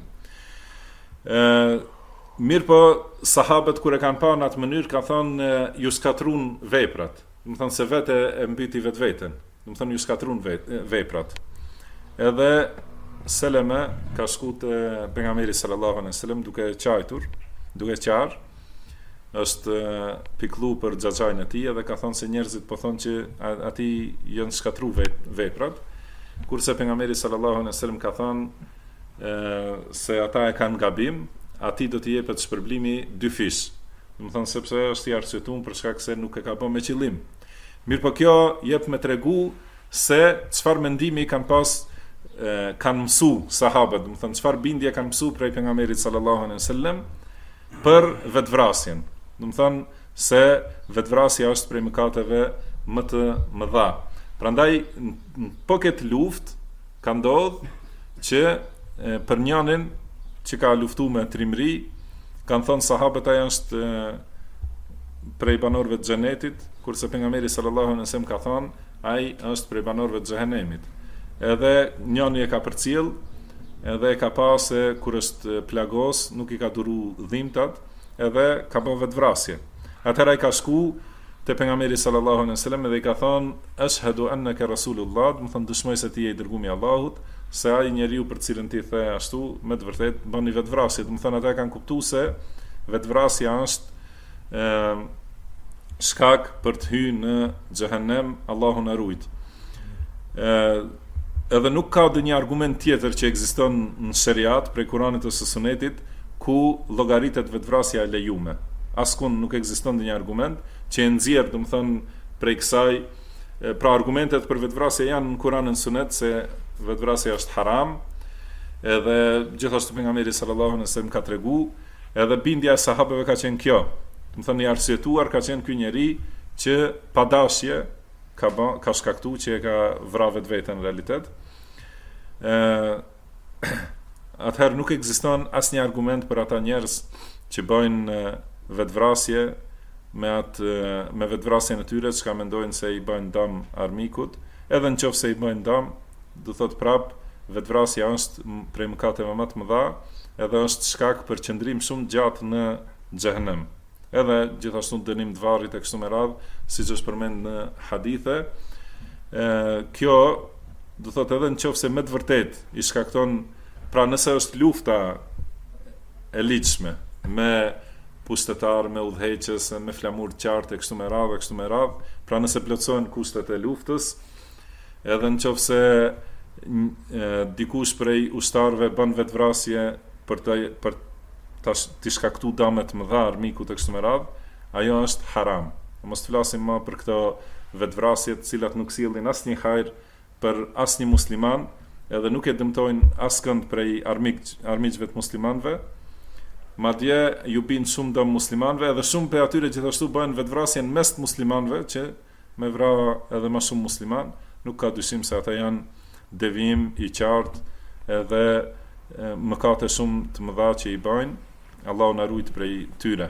Mirë po, sahabët kur e kanë pa në atë mënyrë, ka thënë ju skatrun veprat. Do të thënë se vete e mbyti vetveten. Do të thënë ju skatrun veprat. Edhe Seleme ka shku te pejgamberi sallallahu alaihi wasallam duke qajtur, duke qarë, është piklu për xhaxhain e tij, edhe ka thënë se njerëzit po thonë që ati janë shkatruar veprat, kurse pejgamberi sallallahu alaihi wasallam ka thënë se ata e kanë gabim, ati do t'i jepet shpërblimi 2 fish. Do të thënë sepse është i arsyetuar për shkak se nuk e ka bërë me qëllim. Mirë po kjo jep me tregu se çfarë mendimi kanë pas kanë mësu sahabët, do të thënë çfarë bindje kanë mësu prej pejgamberit sallallahu alaihi wasallam për vetvrasjen. Do të thënë se vetvrasja është prej mëkateve më të mëdha. Prandaj po këtë luftë ka ndodhur që për njënin që ka luftu me trimri, kanë thonë sahabët aja është prej banorëve të xhenetit, kurse pejgamberi sallallahu alaihi wasallam ka thonë ai është prej banorëve të xhehenemit. Edhe njëri e ka përcjell, edhe e ka pasë kur është plagos, nuk i ka duru dhimbtat, edhe ka bërë vetvrasje. Atëherë ai ka shku te pejgamberi sallallahu alaihi wasallam dhe i ka thonë ashhadu annaka rasulullah, do të thonë dëshmoj se ti je i dërguari i Allahut, se ai njeriu për cilën ti the ashtu, me të vërtetë bën një vetvrasje. Do të thonë ata kanë kuptuar se vetvrasja është shkak për të hyrë në xhehenem, Allahu na ruaj. Edhe nuk ka ndonjë argument tjetër që ekziston në shariat prej Kuranit ose Sunetit ku llogaritet vetvrasja e lejuar. Askund nuk ekziston ndonjë argument që e nxjerr, do të thonë, prej kësaj. Pra argumentet për vetvrasje janë në Kur'an dhe Sunet se vetvrasja është haram, edhe gjithashtu pejgamberi sallallahu alaihi wasallam ka tregu, edhe bindja e sahabeve ka qenë kjo. Do të thonë i arsyetuar ka qenë ky njeri që pa dashje ka shkaktuar që e ka vrarë vetveten në realitet. Atëherë nuk ekziston asnjë argument për ata njerëz që bëjnë vetvrasje me vetvrasjen e tyre, çka mendojnë se i bëjnë dëm armikut, edhe nëse i bëjnë dëm, do thot prap vetvrasja është prej mëkateve më të mëdha, edhe është shkak për qëndrim shumë gjatë në xhehenem. Edhe gjithashtu dënim të varrit e kështu me radhë, siç është përmend në hadithe. Kjo do thot edhe nëse me të vërtet i shkakton, pra nëse është lufta e ligjshme me pushtetar, me udhëheqës, me flamur të qartë e kështu me radhë, pra nëse plotësohen kushtet e luftës, edhe nëse dikush prej ushtarëve bën vetvrasje për të shkaktuar dëme të mëdha armikut e kështu me radhë, ajo është haram. Mos të flasim më për këto vetvrasje të cilat nuk sillin asnjë hajër për asnjë musliman, edhe nuk e dëmtojnë askënd prej armiqve të muslimanëve. Madje ju bin shumë dëm muslimanëve, edhe shumë për atyre gjithashtu bëhen vetvrasjen mes të muslimanëve që me vra edhe më shumë musliman. Nuk ka dyshim se ata janë devijim i qartë edhe mëkate shumë të mëdha që i bëjnë. Allahu na ruaj prej tyre.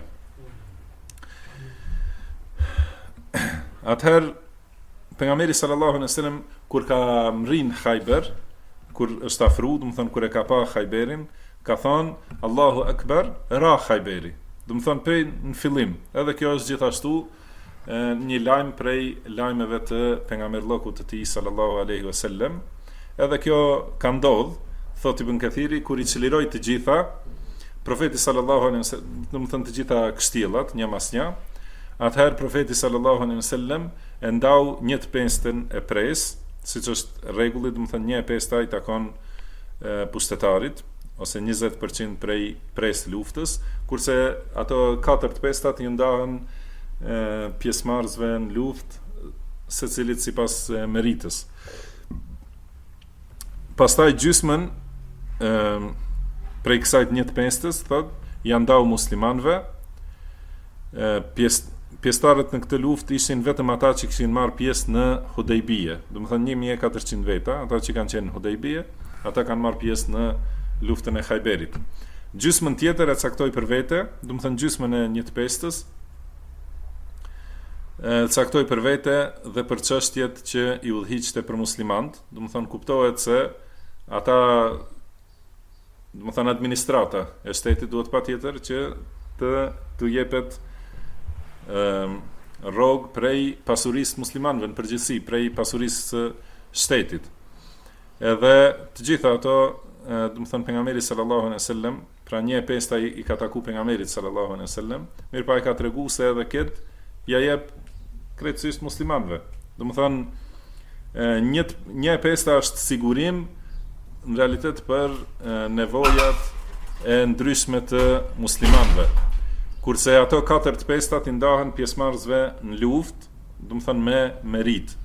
Atëherë pejgamberi sallallahu alaihi wasallam kur ka mrin Khayber, kur është afru, do të thonë kur e ka pa Khayberin, ka thonë Allahu Akbar, ra Khayberi. Do të thonë prej në fillim. Edhe kjo është gjithashtu një lajm prej lajmeve të pejgamberllokut të tij sallallahu alaihi wasallam. Edhe kjo ka ndodhur, thotë Ibn Kathiri, kur i çliroi të gjitha profeti sallallahu alaihi wasallam, do të thonë të gjitha kështjellat, një mas një. Atëherë profeti sallallahu alaihi wasallam e ndau 1/5 e pres, siç është rregulli, do të thonë 1/5 i takon pushtetarit ose 20% prej pres luftës, kurse ato 4/5 i ndahen pjesëmarrësve në luftë, secilit sipas meritës. Pastaj gjysmën prej kësaj 1/5 thotë janë ndau muslimanëve. Pjesëtarët në këtë luftë ishin vetëm ata që kishin marrë pjesë në Hudejbije. Do të thonë 1400 veta, ata që kanë qenë në Hudejbije, ata kanë marrë pjesë në luftën e Khayberit. Gjysmën tjetër e caktoi për vete, do të thonë gjysmën e 1/5 caktoi për vete dhe për çështjet që i udhëhiqte për muslimant. Do të thonë kuptohet se ata, do të thonë administrata e shtetit duhet patjetër që të jepet rrog prej pasurisë muslimanëve në përgjithësi, prej pasurisë së shtetit. Edhe të gjitha ato, do të thonë pejgamberi sallallahu alaihi wasallam, pra 1/5 i ka taku pejgamberit sallallahu alaihi wasallam, mirëpa i ka treguar se edhe kët ja jep krejtësisht muslimanëve. Do të thonë 1/5 është sigurim në realitet për nevojat e ndryshme të muslimanëve. Kurse ato 4/5 i ndahen pjesëmarrësve në luftë, do të thonë me merit.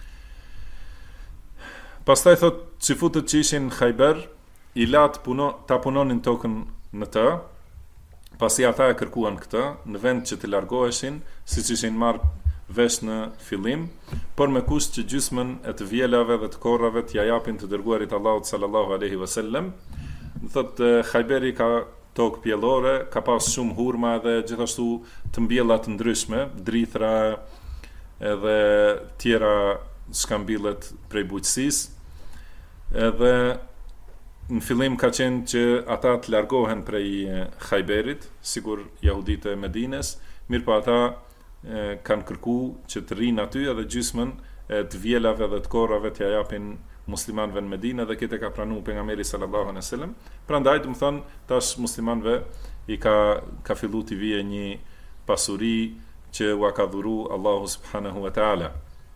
Pastaj thotë çifutët që ishin në Khayber, i lat ta punonin tokën në të, pasi ata e kërkuan këtë, në vend që të largoheshin, siç ishin marrë vesh në fillim, por me kusht që gjysmën e të vjelave dhe të korrave t'ja japin të dërguarit Allahut sallallahu alaihi wasallam. Thotë Khayberi ka tokë pjellore, ka pas shumë hurma dhe gjithashtu të mbjella të ndryshme, drithra edhe tjera shkambillet prej bujqësisë. Edhe në fillim ka qenë që ata të largohen prej Khayberit, sigur jahudite e Medines, mirë pa ata kanë kërku që të rinë aty edhe gjysmën e të vjelave dhe të korrave t'ja japin muslimanëve në Medinë, dhe këtë ka pranuar pejgamberi sallallahu alaihi wasallam. Prandaj do të thonë tash muslimanëve i ka filluar të vijë një pasuri që ua ka dhuru Allahu subhanahu wa taala.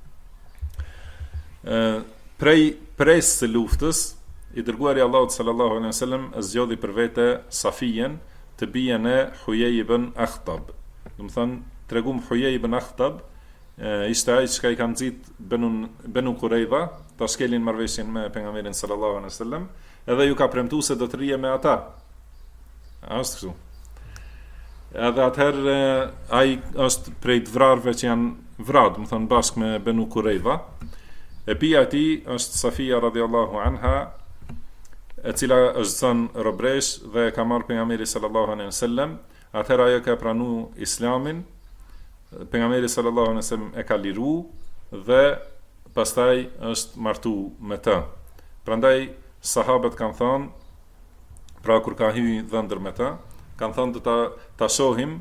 Prej presë së luftës, i dërguari Allahut sallallahu alaihi wasallam zgjodhi për vete Safijen, të bijen e Huyej ibn Akhtab. Do të thonë tregum Huyej ibn Akhtab ishte ai që i ka nxit Banu Qurayza, ta shkelin marrëveshjen me pejgamberin sallallahu alaihi wasallam, edhe ju ka premtuar se do të rije me ata. Ashtu kështu. Edhe atëherë ai është prej të vrarëve që janë vrarë, do të thonë bashkë me Banu Qurayza. E pia e tij është Safia radhiyallahu anha, e cila është zënë robresh dhe ka marrë pejgamberi sallallahu alaihi wasallam. Atëherë ajo ka pranuar islamin, pejgamberi sallallahu alaihi wasallam e ka liru dhe pastaj është martu me të. Prandaj sahabët kanë thonë, pra kur ka hyrë dhëndër me ta, kanë thonë do ta shohim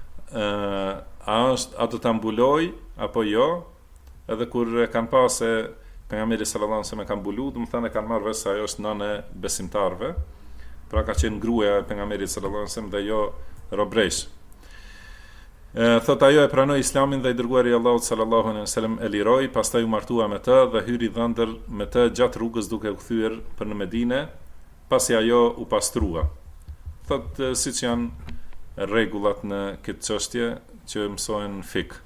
a do ta mbuloj apo jo, edhe kur kanë pasë se pejgamberi sallallahu alajhi wasallam e ka mbulu, do të thonë kanë marrë vesh se ajo është nënë e besimtarëve, pra ka qenë gruaja e pejgamberit sallallahu alajhi wasallam dhe jo robresh. Thot ajo e pranoi Islamin dhe i dërguari i Allahut sallallahu alaihi wasallam e liroi, pastaj u martua me të dhe hyri dhëndër me të gjatë rrugës duke u kthyer për në Medinë, pasi ajo u pastrua. Thot siç janë rregullat në këtë çështje që mësohen fik.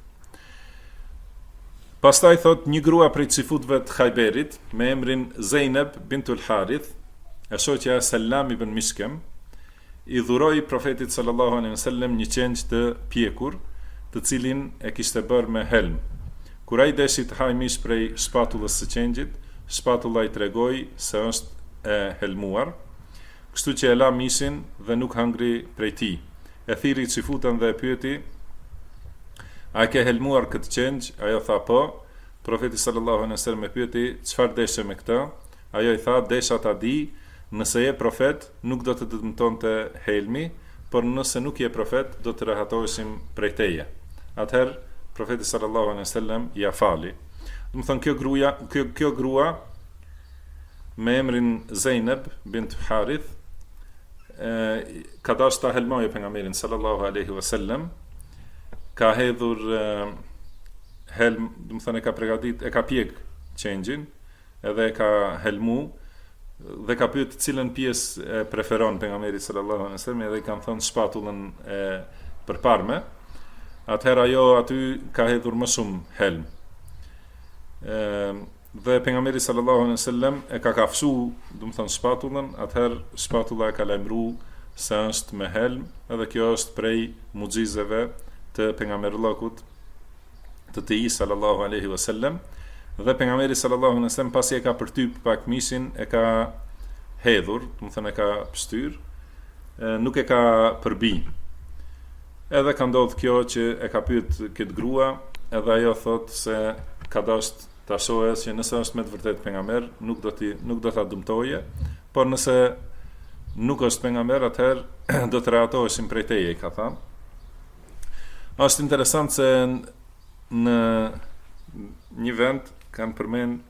Pastaj thot një grua prej çifutëve të Khajberit me emrin Zeynep bintul Harith, e shoqja e Salam ibn Mishkem, i dhuroi profetit sallallahu alaihi wasallam një qengj të pjekur, të cilin e kishte bërë me helm. Kur ai deshi të hajë mish prej shpatullës së qengjit, shpatulla i tregoi se është e helmuar, kështu që e la mishin dhe nuk hëngri prej tij. E thiri çifutën dhe e pyeti: "A ke helmuar këtë qengj?" Ajo tha po. Profeti sallallahu alaihi wasallam e pyeti: "Çfarë deshe me këtë?" Ajo i tha: "Desha ta di, nëse je profet, nuk do të dëmtonte helmi, por nëse nuk je profet, do të rahatoheshim prej teje." Atëherë profeti sallallahu alaihi wasallam ia fali. Do të thonë kjo grua me emrin Zeynep bint Harith ka dashur ta helmojë pejgamberin sallallahu alaihi wasallam, ka hedhur helm, do të thonë e ka pjek qengjin, edhe e ka helmu dhe ka pyet cilën pjesë e preferon pejgamberi sallallahu alaihi wasallam, edhe i kanë thënë shpatullën e përparme. Atëherë ajo aty ka hedhur më shumë helm. Dhe pejgamberi sallallahu alaihi wasallam e ka kafshu, do të thonë shpatullën, atëherë shpatulla e ka lajmëruar se është me helm, edhe kjo është prej mucizeve të pejgamberullahut të tij sallallahu alaihi wasallam. Dhe pejgamberi sallallahu alaihi wasallam pasi e ka përtyp pak mishin, e ka hedhur, do të thonë e ka pshtyr, nuk e ka përbi. Edhe ka ndodhur kjo që e ka pyet këtë grua, edhe ajo thot se ka dashur ta shohë që nëse është me të vërtetë pejgamber, nuk do ta dëmtoje, por nëse nuk është pejgamber, atëherë do të rahatoheshim prej teje, ka thënë. Është interesant se në një vend kanë përmend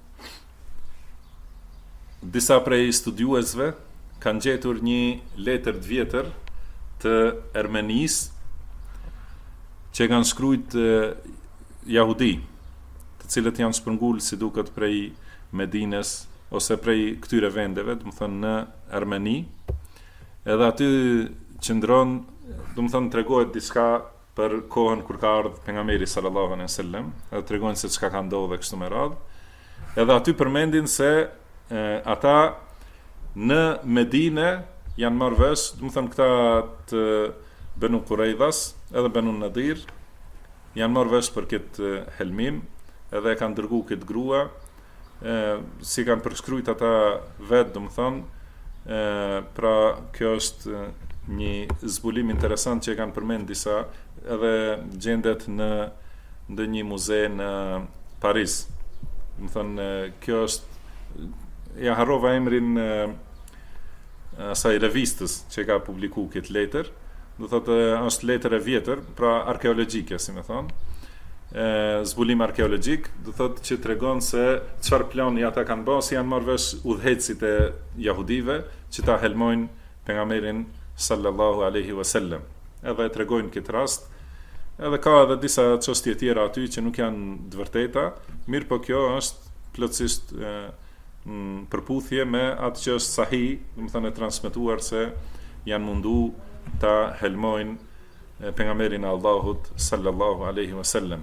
disa prej studiuesve kanë gjetur një letër të vjetër të Ermenisë që kanë shkruajt jahudi, të cilët janë shpërngul si duket prej Medinës ose prej këtyre vendeve, do të thonë në Armeni. Edhe aty qëndron, do të thonë tregohet diçka për kohën kur ka ardhur pejgamberi sallallahu alaihi wasallam, edhe tregojnë se çka ka ndodhur kështu me radhë. Edhe aty përmendin se ata në Medinë janë marrë vesh, do të thonë këta të Banu Quraidhas edhe Banu Nadir janë marrë vesh për këtë helmim, edhe kanë dërguar këtë grua, si kanë përshkruajt ata vetë, do të thonë, pra kjo është një zbulim interesant që e kanë përmend disa, edhe gjendet në ndonjë muze në Paris. Do të thonë kjo është, ja harrova emrin asaj revistës që ka publikuar këtë letër. Do thotë është letër e vjetër, pra arkeologjike, si më thonë. Zbulim arkeologjik, do thotë që tregon se çfarë plani ata kanë bërë, si janë marrë vesh udhëhecit e jahudive që ta helmojnë pejgamberin sallallahu alaihi wasallam. Edhe e tregojnë këtë rast. Edhe ka edhe disa çështje tjera aty që nuk janë të vërteta, mirë po kjo është plotësisht përputhje me atë që është sahih, do të thënë transmetuar se janë mundu ta helmojnë pejgamberin e Allahut sallallahu alaihi wasallam.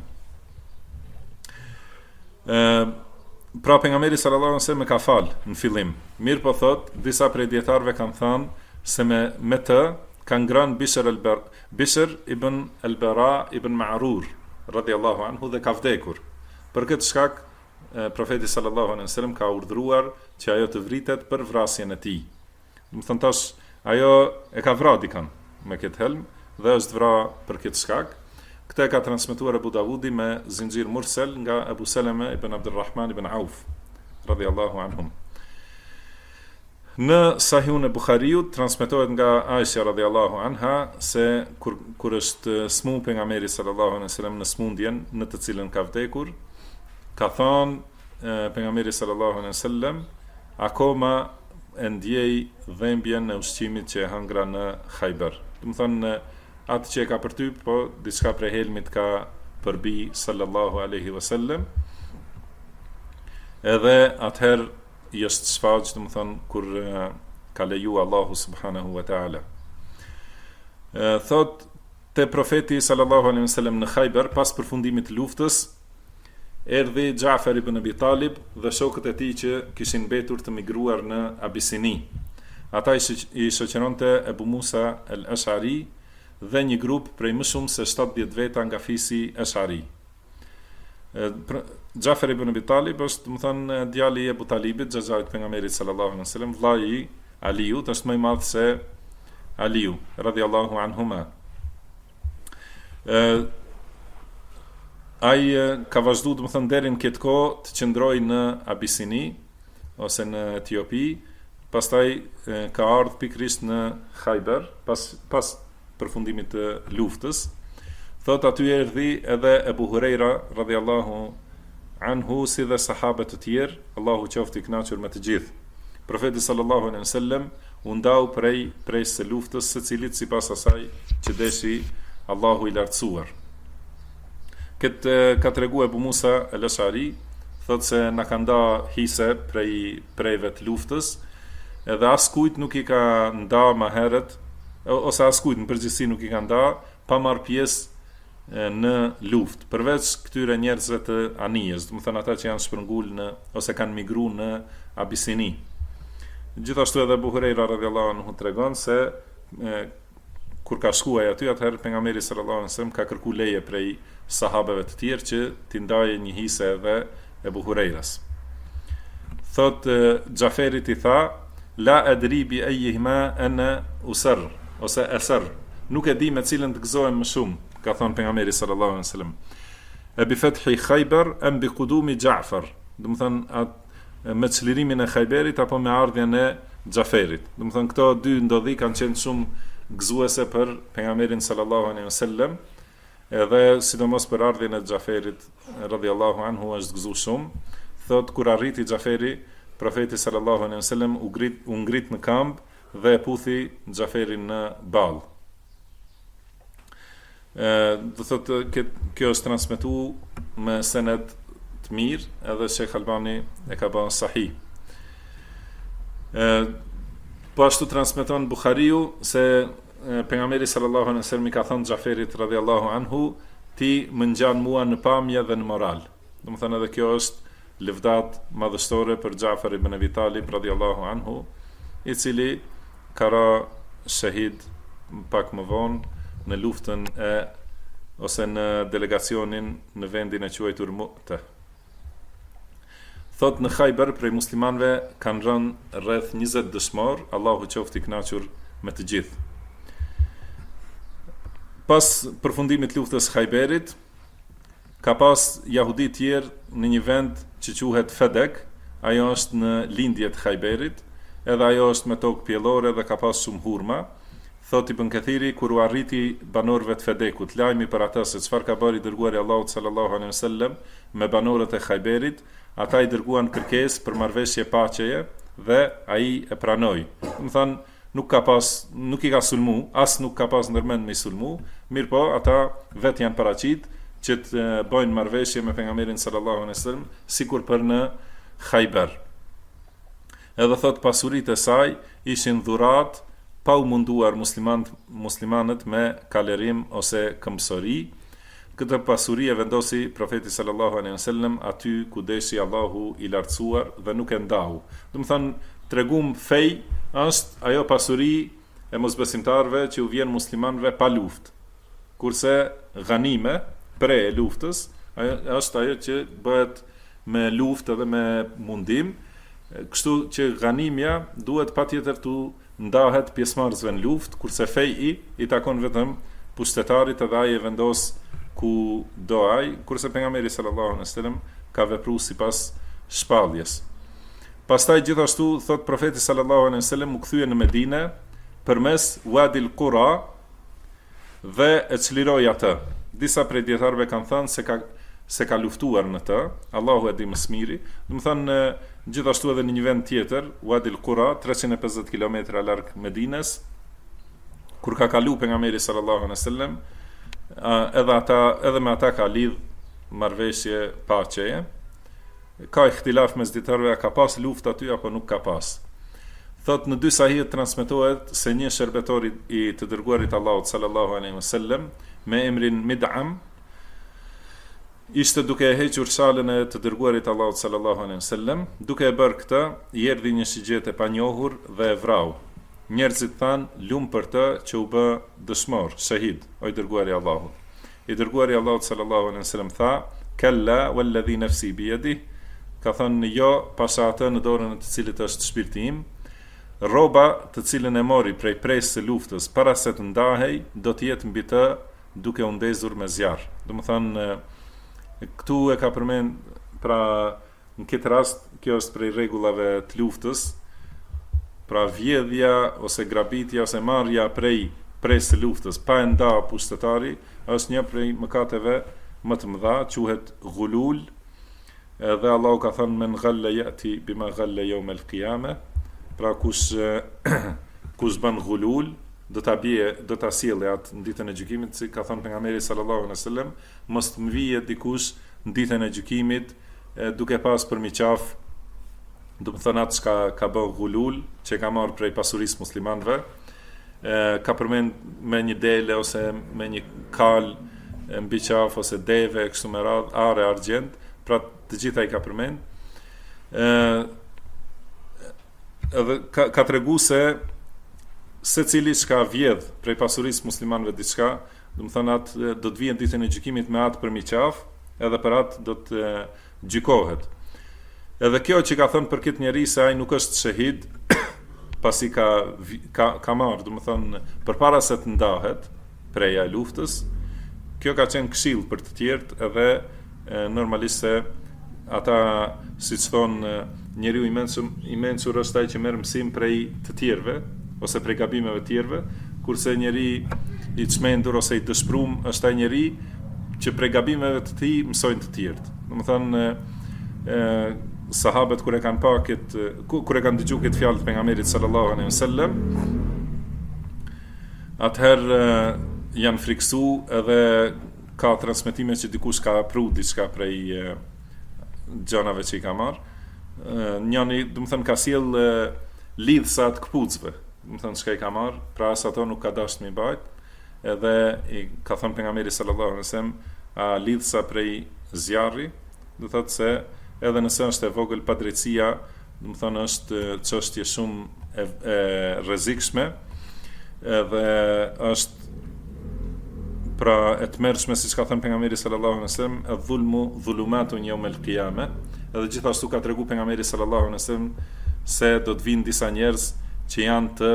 Pra pejgamberi sallallahu alaihi wasallam ka fal në fillim. Mirë po thot, disa prej dietarëve kanë thënë se me të kanë ngrënë Bishr ibn al-Bara ibn Ma'rur radhiyallahu anhu dhe ka vdekur. Për këtë shkak profeti sallallahu alaihi wasallam ka urdhëruar që ajo të vritet për vrasjen e tij. Do të thonë tash ajo e ka vrarë dikën me këtë helm dhe është vrarë për këtë shkak. Këtë ka transmetuar Abu Davudi me zinxhir mursal nga Abu Salama ibn Abdurrahman ibn Auf radhiyallahu anhum. Në Sahihun e Buhariut transmetohet nga Aisha radhiyallahu anha se kur është smu pejgamberi sallallahu alaihi wasallam në smundjen në të cilën ka vdekur, ka thënë pejgamberi sallallahu alaihi wasallam, akoma e ndjej dhembjen e ushqimit që e hangra në Khaybar. Do të thonë atë që e ka përtyp, po diçka prej helmit ka përbi sallallahu alaihi wasallam. Edhe atëherë i është shfaq, do të thonë kur ka leju Allahu subhanahu wa taala. Thot te profeti sallallahu alaihi wasallam në Khaybar, pas përfundimit të luftës, erdhi Ja'far ibn Abi Talib dhe shokët e tij që kishin mbetur të migruar në Abisini. Ata i shoqëronte Ebu Musa al-Ash'ari dhe një grup prej më shumë se 70 veta nga fisi Ash'ari. Ja'far ibn Abi Talib është, do të thonë, djali i Ebu Talibit, xhaxhait pejgamberit sallallahu alaihi wasallam, vllai i Aliut, është më i madh se Aliu radhiyallahu anhuma. Ai ka vazhdu, do të thonë, deri në këtë kohë të qëndroi në Abisini ose në Etiopi, pastaj ka ardhur pikërisht në Khaybar pas përfundimit të luftës. Thot aty erdhi edhe Ebu Hurajra radhiyallahu anhu si dhe sahabët të tjerë, Allahu qoftë i kënaqur me të gjithë. Profeti sallallahu alaihi wasallam u ndau prej së luftës, secilit sipas asaj që deshi Allahu i lartësuar. Këtë ka treguar Ebu Musa al-Ash'ari, thot se na ka nda hise prejve të luftës, edhe askujt nuk i ka nda ma herët, ose askujt në përgjithësi nuk i ka nda pa marrë pjesë në luftë, përveç këtyre njerëzve të Anijës, do të thënë ata që janë shpërngul ose kanë migruar në Abisini. Gjithashtu edhe Abu Huraira radhiyallahu anhu tregon se kur ka shkuar aty, atëherë pejgamberi sallallahu alaihi wasallam ka kërkuar leje prej sahabeve të tjerë që t'i ndajë një hise edhe Abu Hurairas. Thot Xhaferit i tha, la adri bi ayyihima ana usar ose asar, nuk e di me cilën të gëzohem më shumë, ka thonë pejgamberi sallallahu alaihi wasallam. E bi fathi Khaybar am bi qudumi Ja'far, do të thonë me çlirimin e Khayberit apo me ardhjen e Xhaferit. Do të thonë këto dy ndodhi kanë qenë shumë gëzuese për pejgamberin sallallahu alaihi wasallam, edhe sidomos për ardhjen e Xhaferit radhiyallahu anhu është gëzuar shumë. Thot kur arriti Xhaferi, profeti sallallahu alaihi wasallam u ngrit në këmbë dhe e puthi Xhaferin në ball. Do thotë kjo është transmetuar me senet të mirë, edhe Sheikh Albani e ka bën sahih. Po ashtu transmeton Buhariu se pejgamberi sallallahu alaihi wasallam i ka thënë Xhaferit radhiyallahu anhu, ti më ngjan mua në pamje dhe në moral. Do të thënë edhe kjo është lëvdat madhështore për Ja'far ibn Abi Talib radhiyallahu anhu, i cili ka ra shahid pak më vonë në luftën ose në delegacionin në vendin e quajtur Mu'ta. Thot në Khaybar prej muslimanëve kanë rënë rreth 20 dëshmor, Allahu qoftë i kënaqur me të gjithë. Pas përfundimit të luftës Khayberit, ka pas jahudi tjerë në një vend që quhet Fedek, ajo është në lindje të Khayberit, edhe ajo është me tokë pjellore dhe ka pas shumë hurma. Thot Ibn Kathiri, kur u arriti banorëve të Fedekut lajmi për ata se çfarë ka bërë i dërguari Allahut sallallahu alaihi wasallam me banorët e Khayberit, ata i dërguan kërkesë për marrëveshje paqeje dhe ai e pranoi. Do të thonë nuk i ka sulmu, as nuk ka pas ndërmend me sulmu, mirë po ata vet janë paraqit që të bëjnë marrëveshje me pejgamberin sallallahu alaihi wasallam sikur për në Khaybar. Edhe thot pasuritë e saj ishin dhurat pa u munduar muslimanët me kalerim ose këmbësori. Këtë pasuri e vendosi profeti sallallahu alaihi wasallam aty ku deshi Allahu i lartësuar dhe nuk e ndau. Do të thonë tregum fej është ajo pasuri e mosbesimtarëve që u vjen muslimanëve pa luftë. Kurse ghanime pre luftës është ajo që bëhet me luftë dhe me mundim. Kështu që ghanimja duhet patjetër të ndahet pjesëmarrësve në luftë, kurse feji i takon vetëm pushtetarit edhe ai e vendos ku do ai, kurse pejgamberi sallallahu alaihi wasallam ka vepruar sipas shpalljes. Pastaj gjithashtu thot profeti sallallahu alaihi wasallam u kthye në Medinë përmes Wadi al-Qura dhe e çliroi atë. Disa prej dietarëve kanë thënë se ka luftuar në të, Allahu e di më së miri. Do të thënë gjithashtu edhe në një vend tjetër, Wadi al-Qura, 350 km larg Medinës, kur ka kalu pejgamberi sallallahu alaihi wasallam, edhe me ata ka lidh marrëveshje paqeje. Ka ihtilaf mes dietarëve, ka pas luftë aty apo nuk ka pas. Thot në dy sahih transmetohet se një shërbetor i të dërguarit Allahut sallallahu alaihi wasallam me emrin Mid'am ishte duke e hequr shalën e të dërguarit Allahut sallallahu alaihi wasallam, duke e bërë këtë, i erdhi një shigjet e panjohur dhe e vrau. Njerëzit thanë, lum për të që u bë dëshmor, shahid, o i dërguari Allahut. I dërguari Allahut sallallahu alaihi wasallam tha, kalla walladhi nafsi bi yadihi, ka thënë jo, pasha atë në dorën e të cilit është shpirti im, roba të cilën e mori prej presë së luftës para se të ndahej, do të jetë mbi të duke u ndezur me zjarr. Do të thënë, këtu e ka përmend, pra në këtë rast, kjo është prej rregullave të luftës, pra vjedhja ose grabitja ose marrja prej presë së luftës pa e nda pushtetari është një prej mëkateve më të mëdha, quhet ghulul. Edhe Allahu ka thënë men ghalla yati bima ghalla yawm al-qiyamah, pra kush bën ghulul do ta sjellë atë në ditën e gjykimit, si ka thënë pejgamberi sallallahu alaihi wasallam, mos të mvijet dikush në ditën e gjykimit duke pas për miqaf, do të thonë atë ka bën ghulul, që ka marrë prej pasurisë muslimanëve, ka përmend me një dele ose me një kal mbi qaf ose deve kështu me radhë, are argjend, pra të gjitha i ka përmend. Edhe ka tregu se cili që ka vjedh prej pasurisë muslimanëve diçka, do të thënë atë do të vijë ditën e gjykimit me atë për miqaf, edhe për atë do të gjykohet. Edhe kjo që ka thënë për këtë njeri se ai nuk është shahid, pasi ka marrë, do të thënë përpara se të ndahet prej ai luftës, kjo ka qenë këshill për të tjerët, edhe normalisht se ata, siç thonë, njeriu i mençur është ai që merr mësim prej të tjerëve ose prej gabimeve të tjerëve, kurse njeri i çmendur ose i dëshpëruar është ai njeri që prej gabimeve të tij mësojnë të tjerët. Domethënë sahabët kur e kanë dëgjuar këtë fjalë të pejgamberit sallallahu alaihi wasallam, atëherë janë friksu, edhe ka transmetime që dikush ka pru diçka prej gjanave që i ka marrë. Njani, do të thënë, ka sjell lidhsa të këpucëve, do të thënë çka i ka marrë, pra as ato nuk ka dashur mi bajt, edhe i ka thënë pejgamberi sallallahu alaihi wasallam, a lidhsa prej zjarri, do thotë se edhe nëse është e vogël padrejtia, do të thënë është çështje shumë e rrezikshme, edhe është pra e tmerrshme, siç ka thënë pejgamberi sallallahu alaihi wasallam, adh-dhulmu dhulumatun yawm al-qiyamah. Edhe gjithashtu ka treguar pejgamberi sallallahu alaihi wasallam se do të vinë disa njerëz që janë të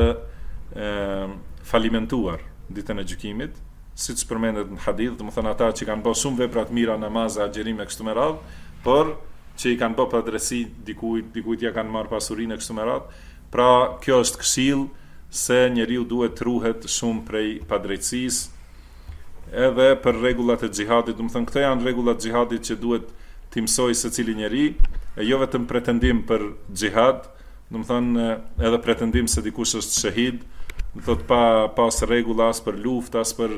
falimentuar ditën e gjykimit, siç përmendet në hadith, do të thonë ata që kanë bërë shumë vepra të mira, namaz, agjerim e kështu me radhë, por që i kanë bërë padrejti dikujt ja kanë marrë pasurinë e kështu me radhë. Pra kjo është këshill se njeriu duhet të ruhet shumë prej padrejtisë, edhe për rregullat e xhihadit, do të thënë këto janë rregullat e xhihadit që duhet t'i mësoj secili njeri, e jo vetëm pretendim për xhihad, do të thënë edhe pretendim se dikush është shahid, do thotë pa pas rregulla as për luftë, as për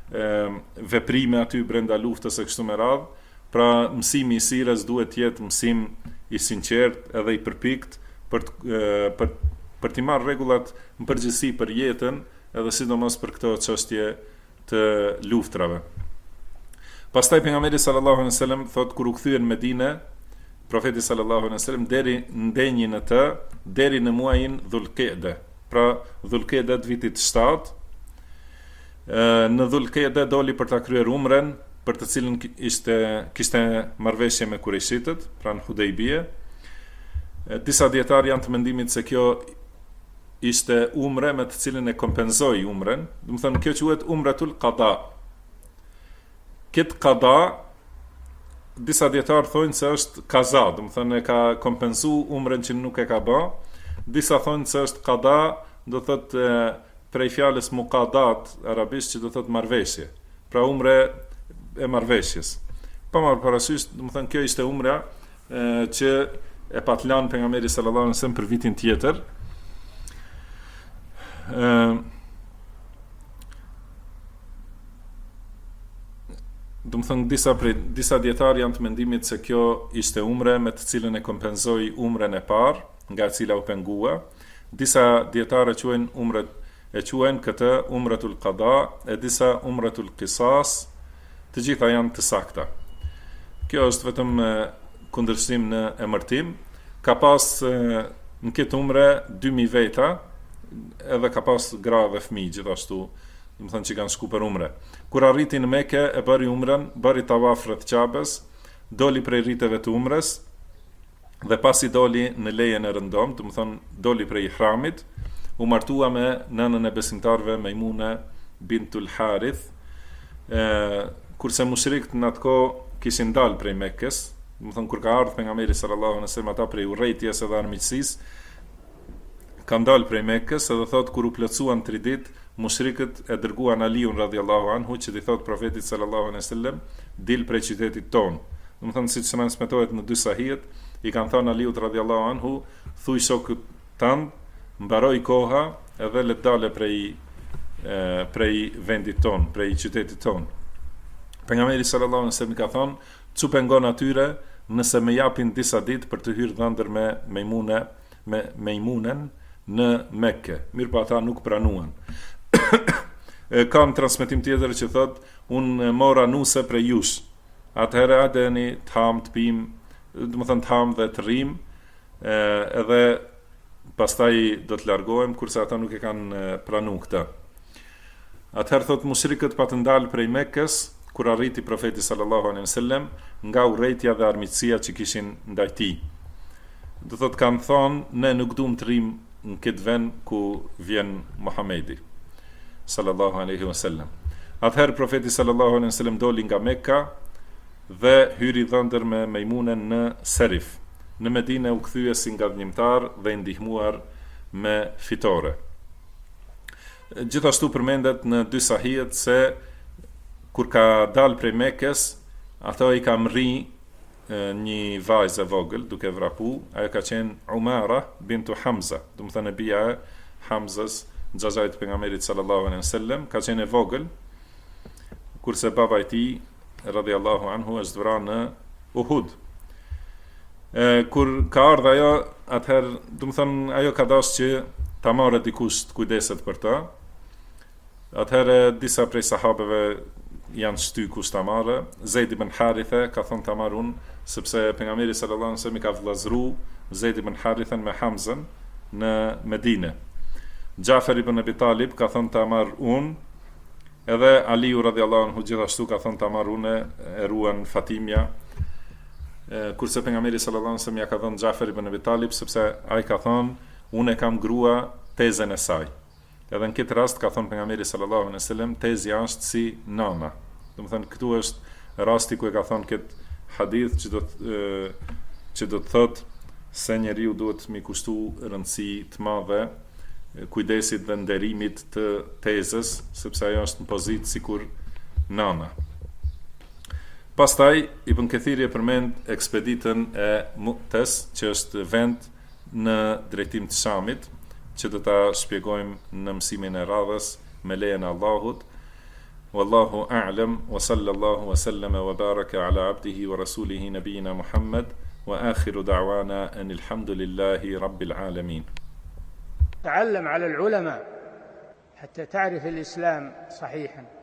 veprime aty brenda luftës e kështu me radhë. Pra mësimi i sirës duhet të jetë mësim i sinqert edhe i përpikt për t'i marrë rregullat në përgjithësi për jetën, edhe sidomos për këto çështje të luftrave. Pastaj pejgamberi sallallahu alaihi wasallam thot kur u kthyen në Medinë, profeti sallallahu alaihi wasallam deri ndenjin e të deri në muajin Dhulqa'da. Pra Dhulqa'da të vitit 7. Në Dhulqa'da doli për ta kryer umren, për të cilën kishte marrëveshje me Kurejshitët, pra në Hudejbije. Disa dietar janë të mendimit se kjo ishte umre me të cilën e kompenzoi umren, do të thënë kjo quhet umratul qada. Këtë qada disa dietar thonë se është kaza, do të thënë e ka kompensu umrën që nuk e ka bë. Disa thonë se është qada, do thotë prej fjalës muqadat arabisht që do thotë marrveshje. Pra umre e marrveshjes. Pa marrë parasysh, do të thënë kjo ishte umra që e patlan pejgamberi sallallahu alaihi wasallam për vitin tjetër. Do të thënë disa dietar janë të mendimit se kjo ishte umre me të cilën e kompenzoi umrën e parë, nga e cila u pengua. Disa dietarë quajnë këtë umratul qada, e disa umratul qisas, të gjitha janë të sakta. Kjo është vetëm kundërshtim në emërtim. Ka pas në këtë umre 2000 veta, edhe ka pas gra dhe fëmijë gjithashtu, do të thënë që kanë shku për umre. Kur arriti në Mekë, e bëri umrën, bëri tawaf rreth Ka'bes, doli prej rriteve të umrës, dhe pasi doli në lejen e rëndom, do të thënë doli prej ihramit, u martua me nënën e besimtarve Maimuna bintul Harith, kurse mushrikët në atë kohë kishin dalë prej Mekës, do të thënë kur ka ardhur pejgamberi sallallahu alaihi wasallam ata prej urrëties edhe armiqësisë, kanë dalë prej Mekës, edhe thot kur u plotsuan 3 ditë, mushrikët e dërguan Aliun radhiyallahu anhu që i thot profetit sallallahu alaihi wasallam, dil prej qytetit ton. Do të thënë siç transmetohet në 2 sahihet, i kanë thënë Aliut radhiyallahu anhu, thuj shokut tan, mbaroj koha edhe le të dalë prej vendit ton, prej qytetit ton. Pejgamberi sallallahu alaihi wasallam ka thënë, çu pengon atyre nëse më japin disa ditë për të hyrë dhëndër me Meimunën në Mekë. Mirë, po ata nuk pranuan. Kam transmetim tjetër që thot, unë mora nuse prej jush. Atëherë adeni të ham, të pim, do të thënë të ham dhe të rrim, edhe pastaj do të largohem, kurse ata nuk e kanë pranu këta. Atëherë thot mushrikët pa të ndalë prej Mekës, kur arriti profeti sallallahu alaihi wasallam, nga urrëtia dhe armiqësia që kishin ndaj tij. Do thot kanë thonë, ne nuk duam të rrim në këtë vend ku vjen Muhamedi sallallahu alaihi wasallam. Atëherë profeti sallallahu alaihi wasallam doli nga Mekka dhe hyri dhëndër me Meimunën në Serif. Në Medinë u kthye si ngadhnimtar dhe i ndihmuar me fitore. Gjithashtu përmendet në 2 sahihet se kur ka dalë prej Mekës, ato i ka mri një vajzë e vogël duke vrapu, ajo ka qenë Umara bintu Hamza, do të thënë bija e Hamzës, xhaxhait pejgamberit sallallahu alaihi wasallam, ka qenë e vogël, kurse baba i tij radhiyallahu anhu është vrarë në Uhud. Kur ka ardhur ajo, atëherë, do të thënë ajo ka dashur që ta marrë dikush të kujdeset për ta. Atëherë disa prej sahabeve janë shty kush ta marrë. Zeid ibn Haritha ka thonë ta marr unë, sepse pejgamberi sallallahu alaihi wasallam i ka vëllazëruar Zeid ibn Haritha me Hamzën në Medinë. Jafer ibn Abi Talib ka thonë ta marr unë, edhe Aliu radhiyallahu anhu gjithashtu ka thonë ta marr unë, e ruan Fatimja. Kurse pejgamberi sallallahu alaihi wasallam ja ka thënë Jafer ibn Abi Talib, sepse ai ka thonë unë e kam grua tezën e saj. Edhe në këtë rast ka thënë pejgamberi sallallahu alaihi wasallam, tezja është si nana. Do të thënë këtu është rasti ku e ka thënë këtë hadith që do të thotë se njeriu duhet mi kushtu rëndësi të madhe kujdesit dhe nderimit të tezës, sepse ajo është në pozitë sikur nana. Pastaj Ibn Kathiri e përmend ekspeditën e Mu'tas, që është vend në drejtim të Shamit, që do ta shpjegojmë në mësimin e radhës me lejen e Allahut. Wallahu a'lam, wa sallallahu wa sallama wa baraka ala abdihi wa rasulihi nabiyina Muhammad, wa akhiru da'wana anil hamdulillahi rabbil alamin. تعلم على العلماء حتى تعرف الإسلام صحيحا.